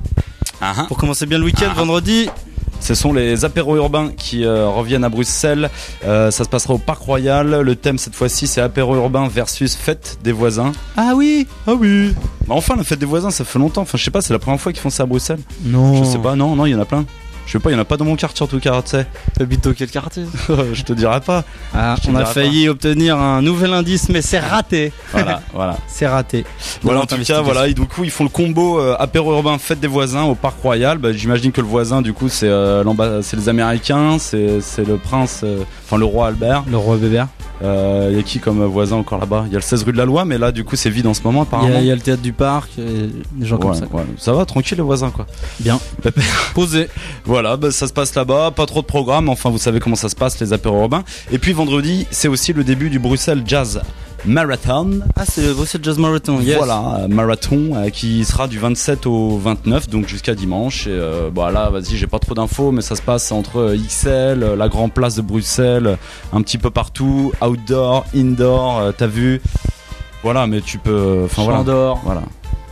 Pour commencer bien le week-end, vendredi. Ce sont les apéros urbains qui reviennent à Bruxelles. Ça se passera au Parc Royal. Le thème cette fois-ci, c'est apéro urbain versus fête des voisins. Ah oui. Bah enfin, la fête des voisins, ça fait longtemps. Enfin, je sais pas, c'est la première fois qu'ils font ça à Bruxelles. Non. Je sais pas, non, il y en a plein. Je sais pas, il y en a pas dans mon quartier en tout cas, tu sais. T'habites dans quel quartier? Je te dirai pas. On a failli obtenir un nouvel indice, mais c'est raté. Voilà. C'est raté. Voilà, en tout cas, voilà. Et du coup, ils font le combo apéro urbain fête des voisins au Parc Royal. Bah, j'imagine que le voisin, du coup, c'est les Américains, c'est le prince, le roi Albert. Le roi Bébert. Il y a qui comme voisin encore là-bas? Il y a le 16 rue de la Loi, mais là du coup c'est vide en ce moment apparemment. Il y a le théâtre du parc, des gens comme ça. Ouais. Ça va, tranquille les voisins quoi. Bien. Posé. Voilà, ça se passe là-bas, pas trop de programme, enfin vous savez comment ça se passe les apéros urbains. Et puis vendredi, c'est aussi le début du Bruxelles Jazz Marathon. Ah, c'est le Bruxelles Jazz Marathon, yes. Voilà, marathon qui sera du 27 au 29, donc jusqu'à dimanche. Et là, vas-y, j'ai pas trop d'infos, mais ça se passe entre XL, la Grand Place de Bruxelles, un petit peu partout, outdoor, indoor, t'as vu. Voilà, mais tu peux. Enfin voilà. Chandor. Voilà.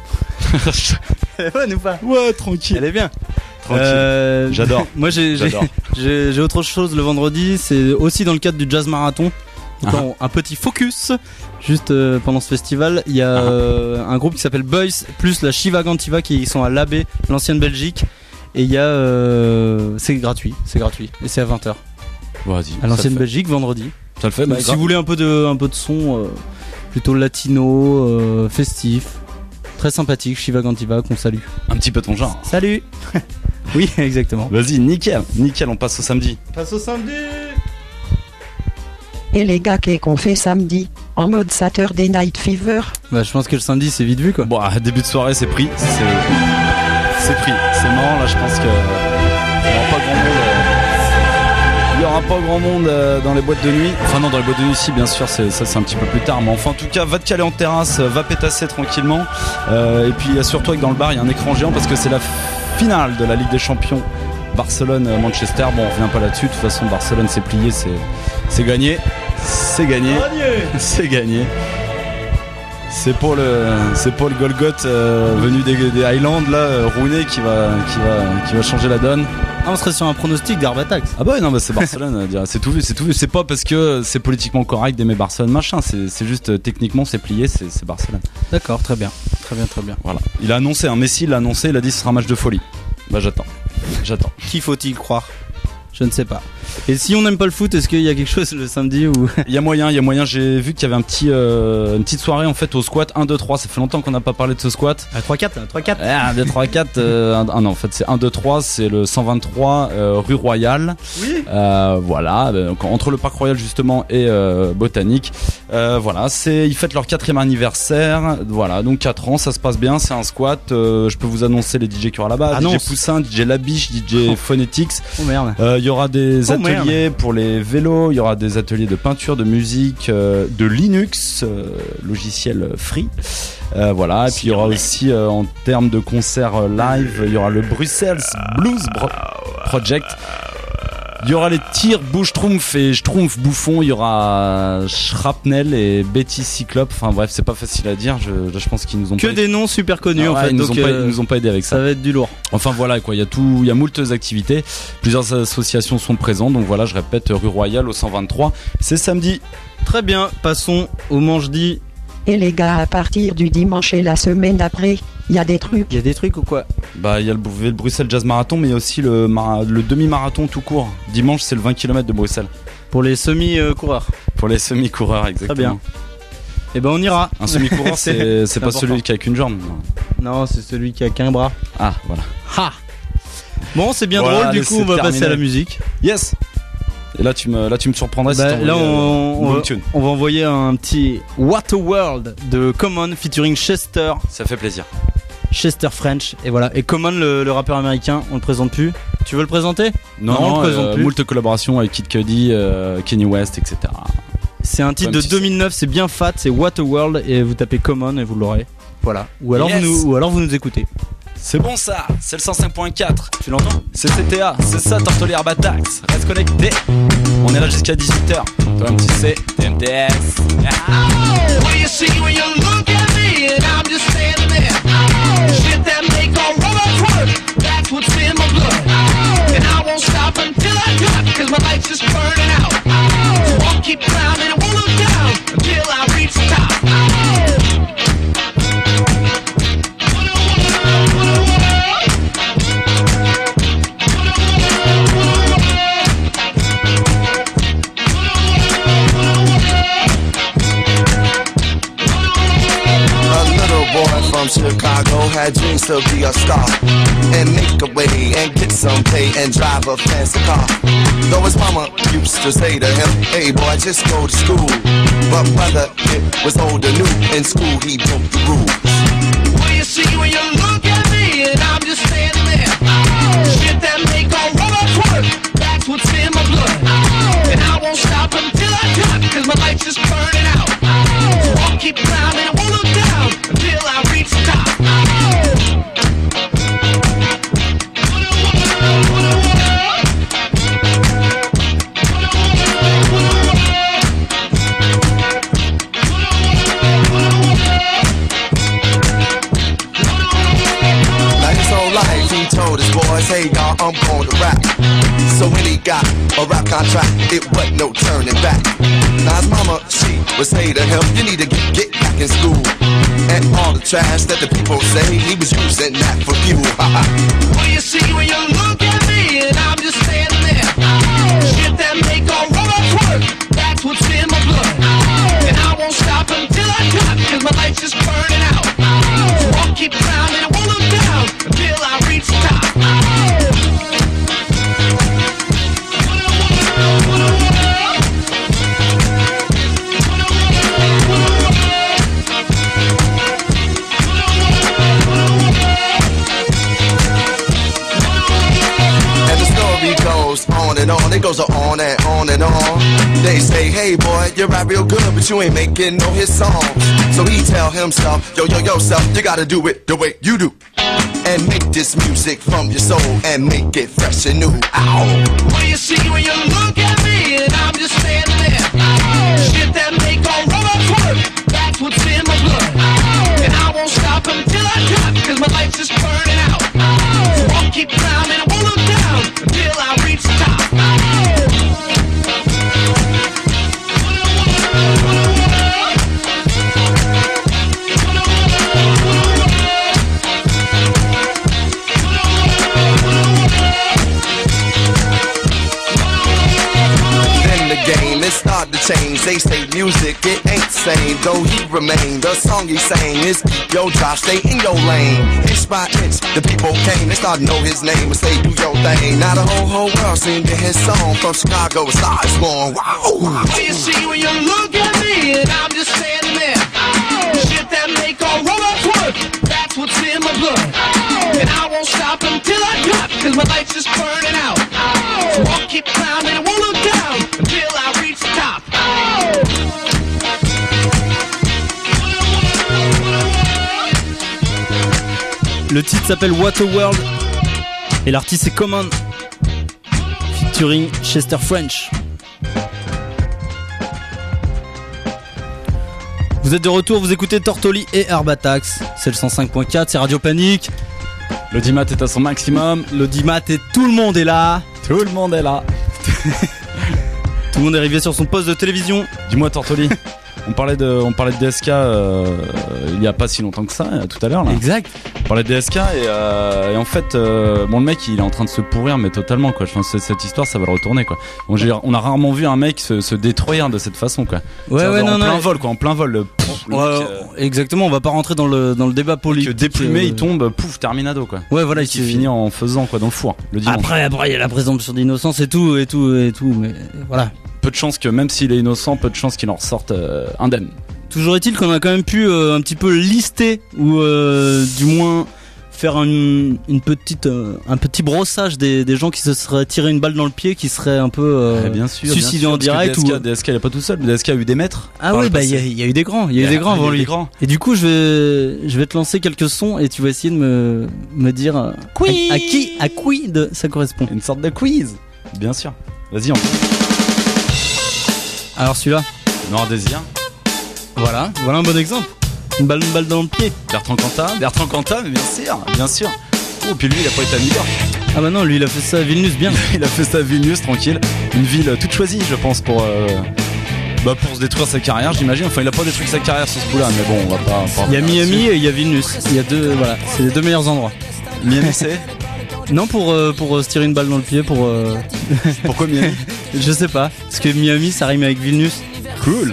Elle est bonne ou pas? Ouais, tranquille. Elle est bien. Tranquille. J'adore. Moi, j'ai autre chose le vendredi. C'est aussi dans le cadre du Jazz Marathon. Donc, un petit focus juste pendant ce festival. Il y a un groupe qui s'appelle Boys plus la Shiva Gantiva qui sont à l'Abbé, l'ancienne Belgique. Et il y a c'est gratuit et c'est à 20h. Vas-y. À l'ancienne Belgique vendredi. Ça le fait. Si vous voulez un peu de son plutôt latino, festif, très sympathique. Shiva Gantiva qu'on salue. Un petit peu ton genre. Salut. Oui, exactement. Vas-y, nickel, on passe au samedi. Passe au samedi. Et les gars, qu'est-ce qu'on fait samedi en mode Saturday Night Fever? Bah, je pense que le samedi c'est vite vu quoi. Bon, début de soirée c'est pris. C'est pris. C'est marrant là, je pense que il y aura pas grand monde dans les boîtes de nuit. Enfin non, dans les boîtes de nuit si, bien sûr, ça c'est un petit peu plus tard. Mais enfin, en tout cas, va te caler en terrasse, va pétasser tranquillement. Et puis assure-toi que dans le bar il y a un écran géant parce que c'est la finale de la Ligue des Champions. Barcelone-Manchester, bon on revient pas là-dessus, de toute façon Barcelone s'est plié, c'est gagné. C'est gagné. C'est pour le Golgoth venu des Highlands là, Rooney qui va changer la donne. Ah, on serait sur un pronostic d'Arbatax. Ah bah oui, non, bah c'est Barcelone, c'est tout vu. C'est pas parce que c'est politiquement correct d'aimer Barcelone machin, c'est juste techniquement c'est plié, c'est Barcelone. D'accord, très bien. Voilà. Il a annoncé, Messi l'a annoncé, il a dit que ce sera un match de folie. Bah j'attends. Qui faut-il croire? Je ne sais pas. Et si on n'aime pas le foot, est-ce qu'il y a quelque chose le samedi ou... Il y a moyen. J'ai vu qu'il y avait une petite soirée en fait au squat 1, 2, 3. Ça fait longtemps qu'on n'a pas parlé de ce squat. 3-4. 1, 2, 3, 4. Non, en fait c'est 1, 2, 3. C'est le 123 rue Royale. Oui. Voilà. Donc, entre le Parc Royal justement et Botanique. Voilà. Ils fêtent leur 4e anniversaire. Voilà. Donc 4 ans, ça se passe bien. C'est un squat. Je peux vous annoncer les DJ qu'il y aura là-bas. DJ Poussin, DJ Labiche, DJ Phonetics. Oh merde. Il y aura des ateliers pour les vélos, il y aura des ateliers de peinture, de musique, de Linux, logiciel free. Voilà, et puis il y aura aussi en termes de concerts live, il y aura le Bruxelles Blues Project. Il y aura les tirs Bouche-Trumpf et Schtroumpf Bouffon, il y aura Shrapnel et Betty Cyclope. Enfin bref, c'est pas facile à dire, je pense qu'ils nous ont que des noms super connus en fait. Ils nous ont pas aidé avec ça. Ça va être du lourd. Enfin voilà quoi, il y a moult activités, plusieurs associations sont présentes, donc voilà, je répète, rue Royale au 123, c'est samedi. Très bien, passons au manche-dit. Et les gars, à partir du dimanche et la semaine d'après, il y a des trucs. Il y a des trucs ou quoi? Bah il y a le Bruxelles Jazz Marathon, mais il y a aussi le demi-marathon tout court. Dimanche c'est le 20 km de Bruxelles. Pour les semi-coureurs. Pour les semi-coureurs, exactement. Très bien. Et ben on ira. Un semi-coureur c'est pas important. Celui qui a qu'une jambe. Non, c'est celui qui a qu'un bras. Ah voilà. Ha. Bon, c'est bien drôle, du coup on va passer à la musique. Yes. Et là tu me surprendrais si là on va envoyer un petit What a World de Common featuring Chester. Ça fait plaisir. Chester French, et voilà. Et Common, le rappeur américain, on le présente plus. Tu veux le présenter? Non, on le présente plus. Moult collaborations avec Kid Cudi, Kanye West, etc. C'est un titre de 2009, c'est bien fat, c'est What a World, et vous tapez Common et vous l'aurez. Voilà. Ou alors vous nous écoutez. C'est bon ça, c'est le 105.4. Tu l'entends? C'est CTA, c'est ça Tortolier Batax. Reste connecté. On est là jusqu'à 18h. Toi tu sais, TMTS. Shit that make all robots work, that's what's in my blood. And I won't stop until I cut, cause my life's just burning out. So I'll keep climbing, I won't look down until I reach the top. From Chicago, had dreams to be a star and make a way and get some pay and drive a fancy car. Though his mama used to say to him, hey boy, just go to school. But brother, it was old and new. In school he broke the rules. What do you see when you look at me and I'm just standing there? Shit that make all robots work, that's what's in my blood. And I won't stop until I cut, cause my life's just burning out. So I'll keep climbing, I won't look down until I reach the top. He told his boys, hey y'all, I'm going to rap. So when he got a rap contract, it wasn't no turning back. Now his mama, she would say to him, you need to get back in school. And all the trash that the people say, he was using that for fuel. What do you see when you look at me and I'm just standing there? Shit that make all robots work, that's what's in my blood. And I won't stop until I goes on and on. They say, hey boy, you rap real good, but you ain't making no hit songs. So he tell himself, yo, yourself, you gotta do it the way you do. And make this music from your soul and make it fresh and new. Ow! What do you see when you look at me and I'm just standing there? Shit that make all robots work, that's what's in my blood. And I won't stop until I cut, cause my life's just burning out. So I'll keep climbing, I won't look down until I reach the top. It started to change, they say music, it ain't the same. Though he remained, the song he sang is yo Josh, stay in your lane. Inch by inch, the people came, they started to know his name and say do your thing. Now the whole world seemed to his song. From Chicago, a star is born. Wow. What do you see when you look at me and I'm just standing there? Shit that make all robots work, that's what's in my blood. And I won't stop until I cut, cause my life's just burning out. So I'll keep climbing, I won't look down until I reach the top. Le titre s'appelle Waterworld et l'artiste c'est Common featuring Chester French. Vous êtes de retour, vous écoutez Tortoli et Herbatax. C'est le 105.4, c'est Radio Panique. L'audimat est à son maximum. L'audimat et tout le monde est là. Tout le monde est là. Tout le monde est arrivé sur son poste de télévision. Dis-moi Tortoli, on parlait de DSK il y a pas si longtemps que ça, tout à l'heure là. Exact. On parlait de DSK et en fait bon le mec il est en train de se pourrir mais totalement quoi. Je pense que cette histoire ça va le retourner quoi. On a rarement vu un mec se détruire de cette façon quoi. Ouais en plein vol quoi, en plein vol. Exactement, on va pas rentrer dans le débat politique. Déplumé, il tombe, pouf, terminado quoi. Ouais voilà, il finit en faisant quoi dans le four le dimanche. Après il y a la présomption d'innocence et tout mais voilà. Peu de chance que même s'il est innocent, peu de chance qu'il en ressorte indemne. Toujours est-il qu'on a quand même pu un petit peu lister ou du moins faire un petit brossage des gens qui se seraient tiré une balle dans le pied, qui seraient un peu suicidés en direct. DSK il est pas tout seul, DSK a eu des maîtres. Ah oui, bah il y a eu des grands, il y a eu des grands avant lui. Et du coup je vais te lancer quelques sons et tu vas essayer de me dire à qui ça correspond. Une sorte de quiz. Bien sûr. Vas-y on. Alors celui-là, Noir Désir. Voilà un bon exemple. Une balle dans le pied. Bertrand Cantat, mais bien sûr. Oh, puis lui, il a pas été à New York. Ah bah non, lui, il a fait ça à Vilnius, bien. Il a fait ça à Vilnius, tranquille. Une ville toute choisie, je pense, pour se détruire sa carrière, j'imagine. Enfin, il a pas détruit sa carrière sur ce coup-là, mais bon, on va pas. Il y a Miami et il y a Vilnius. Il y a deux, voilà, c'est les deux meilleurs endroits. Miami, c'est non, pour se tirer une balle dans le pied, Pourquoi Miami? Je sais pas, parce que Miami, ça rime avec Vilnius. Cool.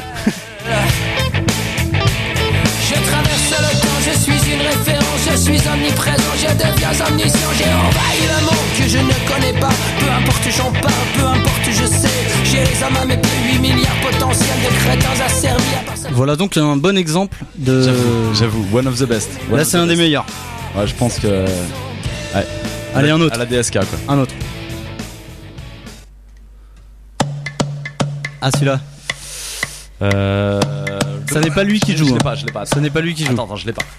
Je traverse le temps, je suis une référence, je suis omniprésent, je deviens omniscient, j'ai envahi le monde que je ne connais pas, peu importe j'en parle, peu importe je sais, j'ai les hommes à mes pieds, 8 milliards potentiels de crétins asservis à part. Voilà donc un bon exemple de... J'avoue, one of the best. Là c'est un des meilleurs. Ouais, je pense que... Ouais. Allez, un autre. À la DSK quoi. Un autre. Ah celui-là. Ça n'est pas lui qui joue. Je l'ai pas. Ce n'est pas lui qui joue. Attends, je l'ai pas.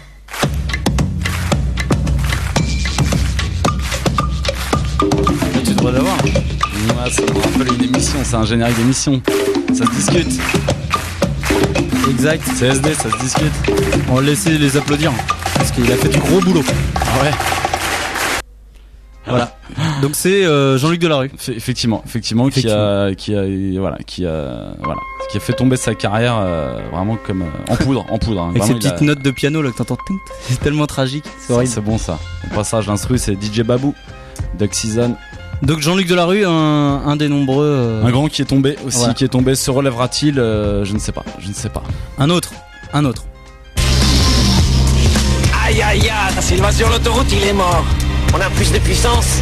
Tu devrais l'avoir. Ouais, ça me rappelle une émission, c'est un générique d'émission. Ça se discute. Exact. CSD, ça se discute. On va laisser les applaudir parce qu'il a fait du gros boulot. Ah ouais. Voilà. Donc c'est Jean-Luc Delarue. Effectivement, qui a fait tomber sa carrière vraiment comme en poudre. Hein. Avec ces petites notes de piano là que t'entends. C'est tellement tragique. C'est horrible. C'est bon ça. Le passage l'instru, c'est DJ Babou, Duck Season. Donc Jean-Luc Delarue, un des nombreux. Un grand qui est tombé aussi, voilà. Qui est tombé. Se relèvera-t-il Je ne sais pas. Un autre. Aïe aïe aïe, Sylvain sur l'autoroute, il est mort. On a plus de puissance.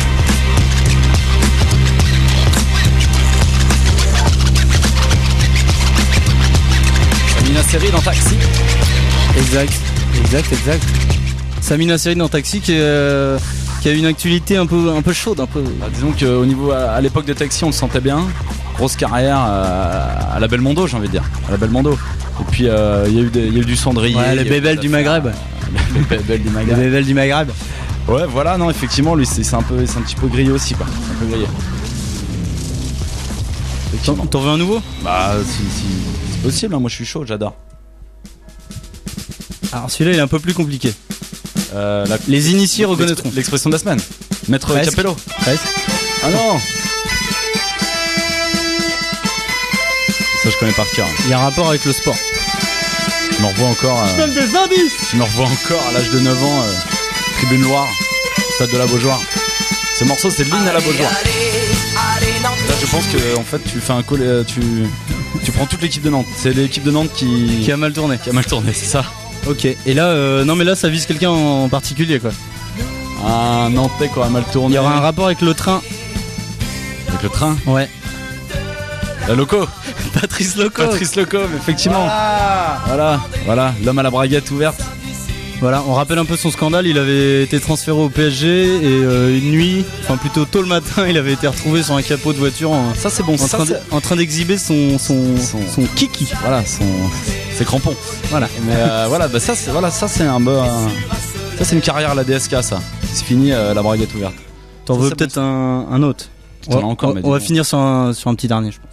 Samina Seri dans Taxi. Exact. Samina Seri dans Taxi qui a qui a eu une actualité un peu chaude, un peu. Disons qu'au niveau à l'époque de Taxi, on le sentait bien. Grosse carrière à la Belmondo, j'ai envie de dire, à la Belmondo. Et puis il y a eu du Cendrier. Ouais, les bébelles du Maghreb. Les bébelles du Maghreb. Les bébelles du Maghreb. Ouais, voilà, non, effectivement, lui, c'est un petit peu grillé aussi, quoi. C'est un peu grillé. T'en veux un nouveau ? Bah, si c'est possible, hein, moi je suis chaud, j'adore. Alors celui-là, il est un peu plus compliqué. Les initiés reconnaîtront. L'expression de la semaine. Maître Presque. Capello. Presque. Ah non. Ça, je connais par cœur. Il y a un rapport avec le sport. Je me revois encore. Je donne des indices. Je me revois encore à l'âge de 9 ans, Tribune Loire, Stade de la Beaujoire. Ce morceau, c'est l'hymne à la Beaujoire. Là, je pense que en fait, tu fais un call, tu prends toute l'équipe de Nantes. C'est l'équipe de Nantes qui a mal tourné. Qui a mal tourné, c'est ça. Ok. Et là, non, mais là, ça vise quelqu'un en particulier, quoi. Un Nantais qui a mal tourné. Il y aura un rapport avec le train. Avec le train ? Ouais. La Loco. Patrice Loco, effectivement. Voilà, l'homme à la braguette ouverte. Voilà, on rappelle un peu son scandale. Il avait été transféré au PSG et une nuit, enfin plutôt tôt le matin, il avait été retrouvé sur un capot de voiture. Ça c'est bon. En train d'exhiber son kiki. Voilà, ses crampons. Voilà. Mais voilà, bah ça c'est une carrière à la DSK, ça. C'est fini la braguette ouverte. T'en veux peut-être un autre. On va finir sur un petit dernier, je pense.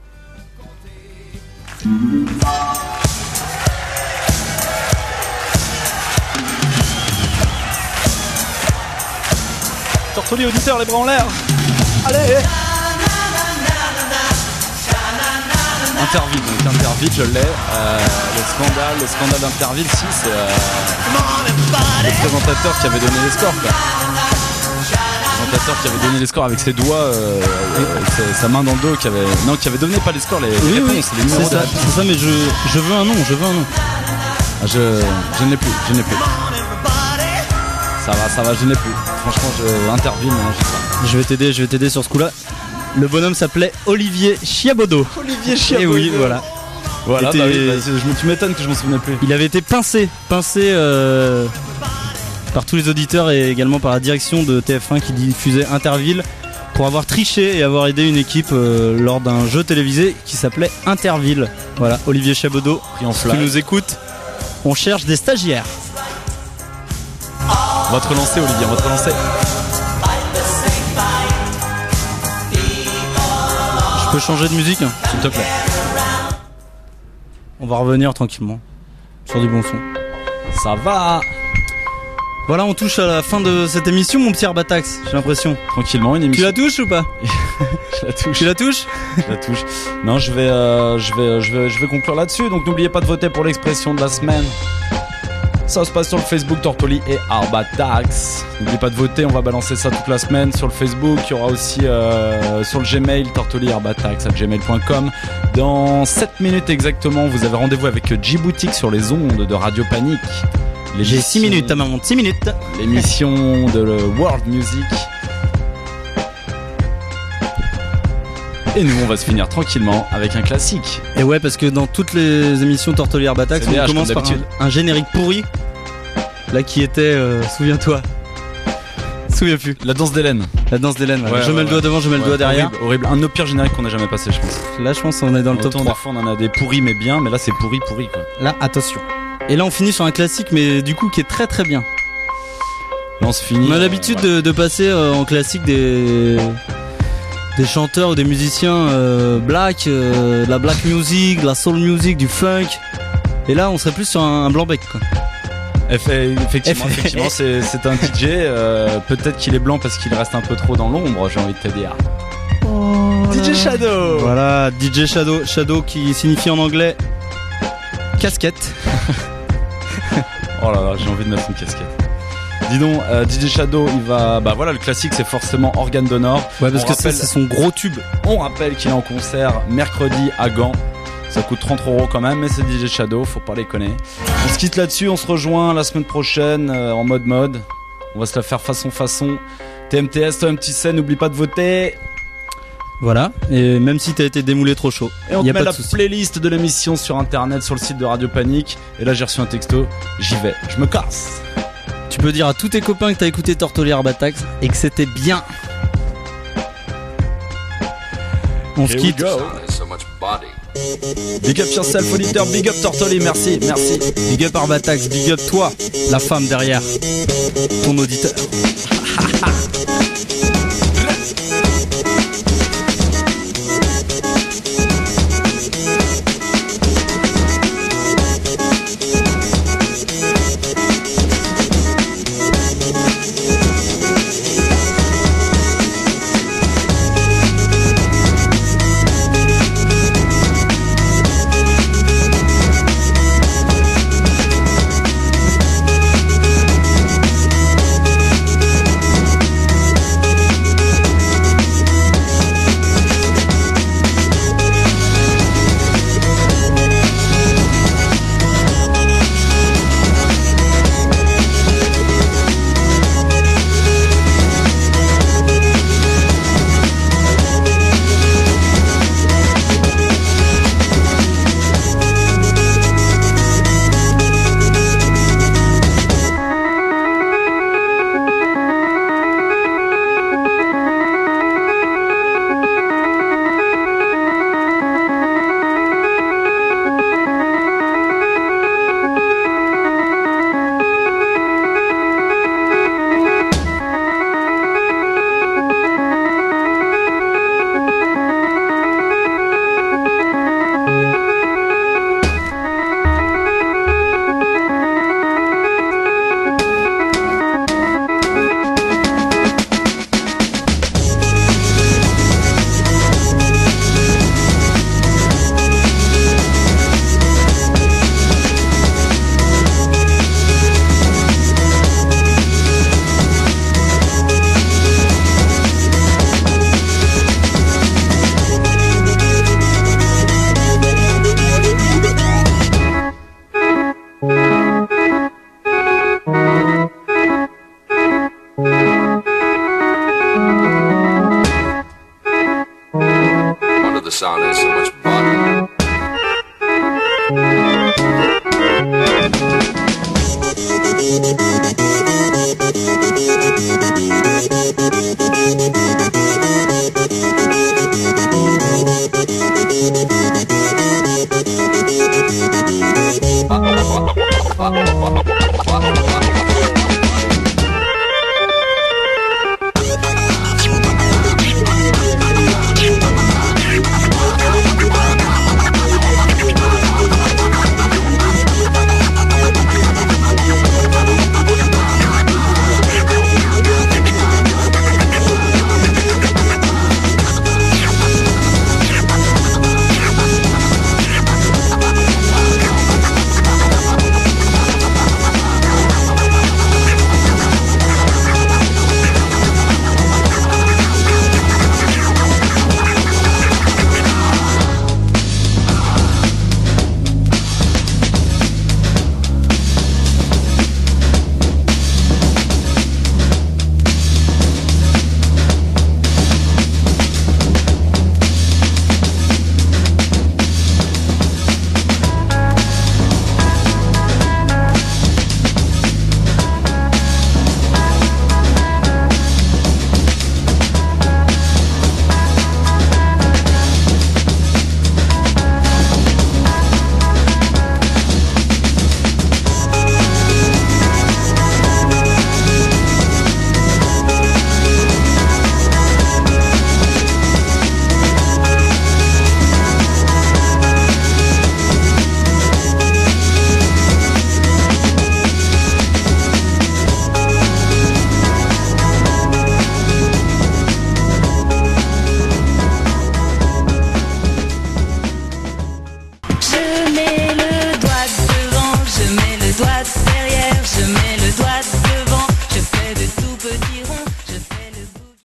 Tortoli auditeur, les bras en l'air. Allez. Interville, donc Interville, je l'ai. Le scandale d'Interville, si, c'est le présentateur qui avait donné les scores, quoi. Le présentateur qui avait donné les scores avec ses doigts, sa main dans le dos, qui avait donné pas les scores, les réponses, les numéros. C'est ça, mais je veux un nom, Ah, je ne l'ai plus. Ça va, je ne l'ai plus. Franchement, Interville, non, je sais pas. Je vais t'aider sur ce coup-là. Le bonhomme s'appelait Olivier Chiabodo. Olivier Chiabodo. Et oui, voilà. Voilà, tu m'étonnes que je m'en souvenais plus. Il avait été pincé par tous les auditeurs et également par la direction de TF1 qui diffusait Interville pour avoir triché et avoir aidé une équipe lors d'un jeu télévisé qui s'appelait Interville. Voilà, Olivier Chiabodo, qui nous écoute. On cherche des stagiaires. On va te relancer, Olivier, on va te relancer. Je peux changer de musique, hein, s'il te plaît. On va revenir tranquillement sur du bon son. Ça va. Voilà, on touche à la fin de cette émission, mon petit Arbatax, j'ai l'impression. Tranquillement, une émission. Tu la touches ou pas? Je la touche. Tu la touches? Je la touche. Non, je vais conclure là-dessus. Donc n'oubliez pas de voter pour l'expression de la semaine. Ça se passe sur le Facebook Tortoli et Arbatax. N'oubliez pas de voter, on va balancer ça toute la semaine sur le Facebook. Il y aura aussi sur le Gmail tortoliarbatax@gmail.com. Dans 7 minutes exactement, vous avez rendez-vous avec Djiboutique sur les ondes de Radio Panique. J'ai 6 minutes à maman, 6 minutes. L'émission de World Music. Et nous, on va se finir tranquillement avec un classique. Et ouais, parce que dans toutes les émissions Tortoli Arbatax, on commence par un générique pourri. Là qui était, souviens-toi. Souviens plus. La danse d'Hélène. La danse d'Hélène. Ouais, je mets le doigt devant, je mets le doigt derrière. Horrible. Un de nos pires génériques qu'on ait jamais passé, je pense. Là, je pense qu'on est dans le top 3. Des fois, on en a des pourris mais bien, mais là, c'est pourri quoi. Là, attention. Et là, on finit sur un classique, mais du coup, qui est très très bien. Là, on se finit. On a l'habitude de passer en classique des chanteurs ou des musiciens black, de la black music, de la soul music, du funk. Et là, on serait plus sur un blanc-bec, quoi. Effectivement, c'est un DJ. Peut-être qu'il est blanc parce qu'il reste un peu trop dans l'ombre, j'ai envie de te dire. DJ Shadow. Voilà, DJ Shadow. Shadow qui signifie en anglais casquette. Oh là là, j'ai envie de mettre une casquette. Dis donc, DJ Shadow, il va. Bah voilà, le classique, c'est forcément Organe de Nord. Ouais, parce que c'est son gros tube. On rappelle qu'il est en concert mercredi à Gand. Ça coûte 30 € quand même, mais c'est DJ Shadow, faut pas les connaître. On se quitte là-dessus, on se rejoint la semaine prochaine en mode. On va se la faire façon. TMTS, toi, un petit scène, n'oublie pas de voter. Voilà, et même si t'as été démoulé trop chaud. Et on te met la playlist de l'émission sur internet, sur le site de Radio Panique. Et là, j'ai reçu un texto, j'y vais, je me casse. Tu peux dire à tous tes copains que t'as écouté Tortolière Batax et que c'était bien. On se quitte. Big up yourself, auditeur, big up Tortoli, merci. Big up Arbatax, big up toi, la femme derrière ton auditeur. Sound has so much body.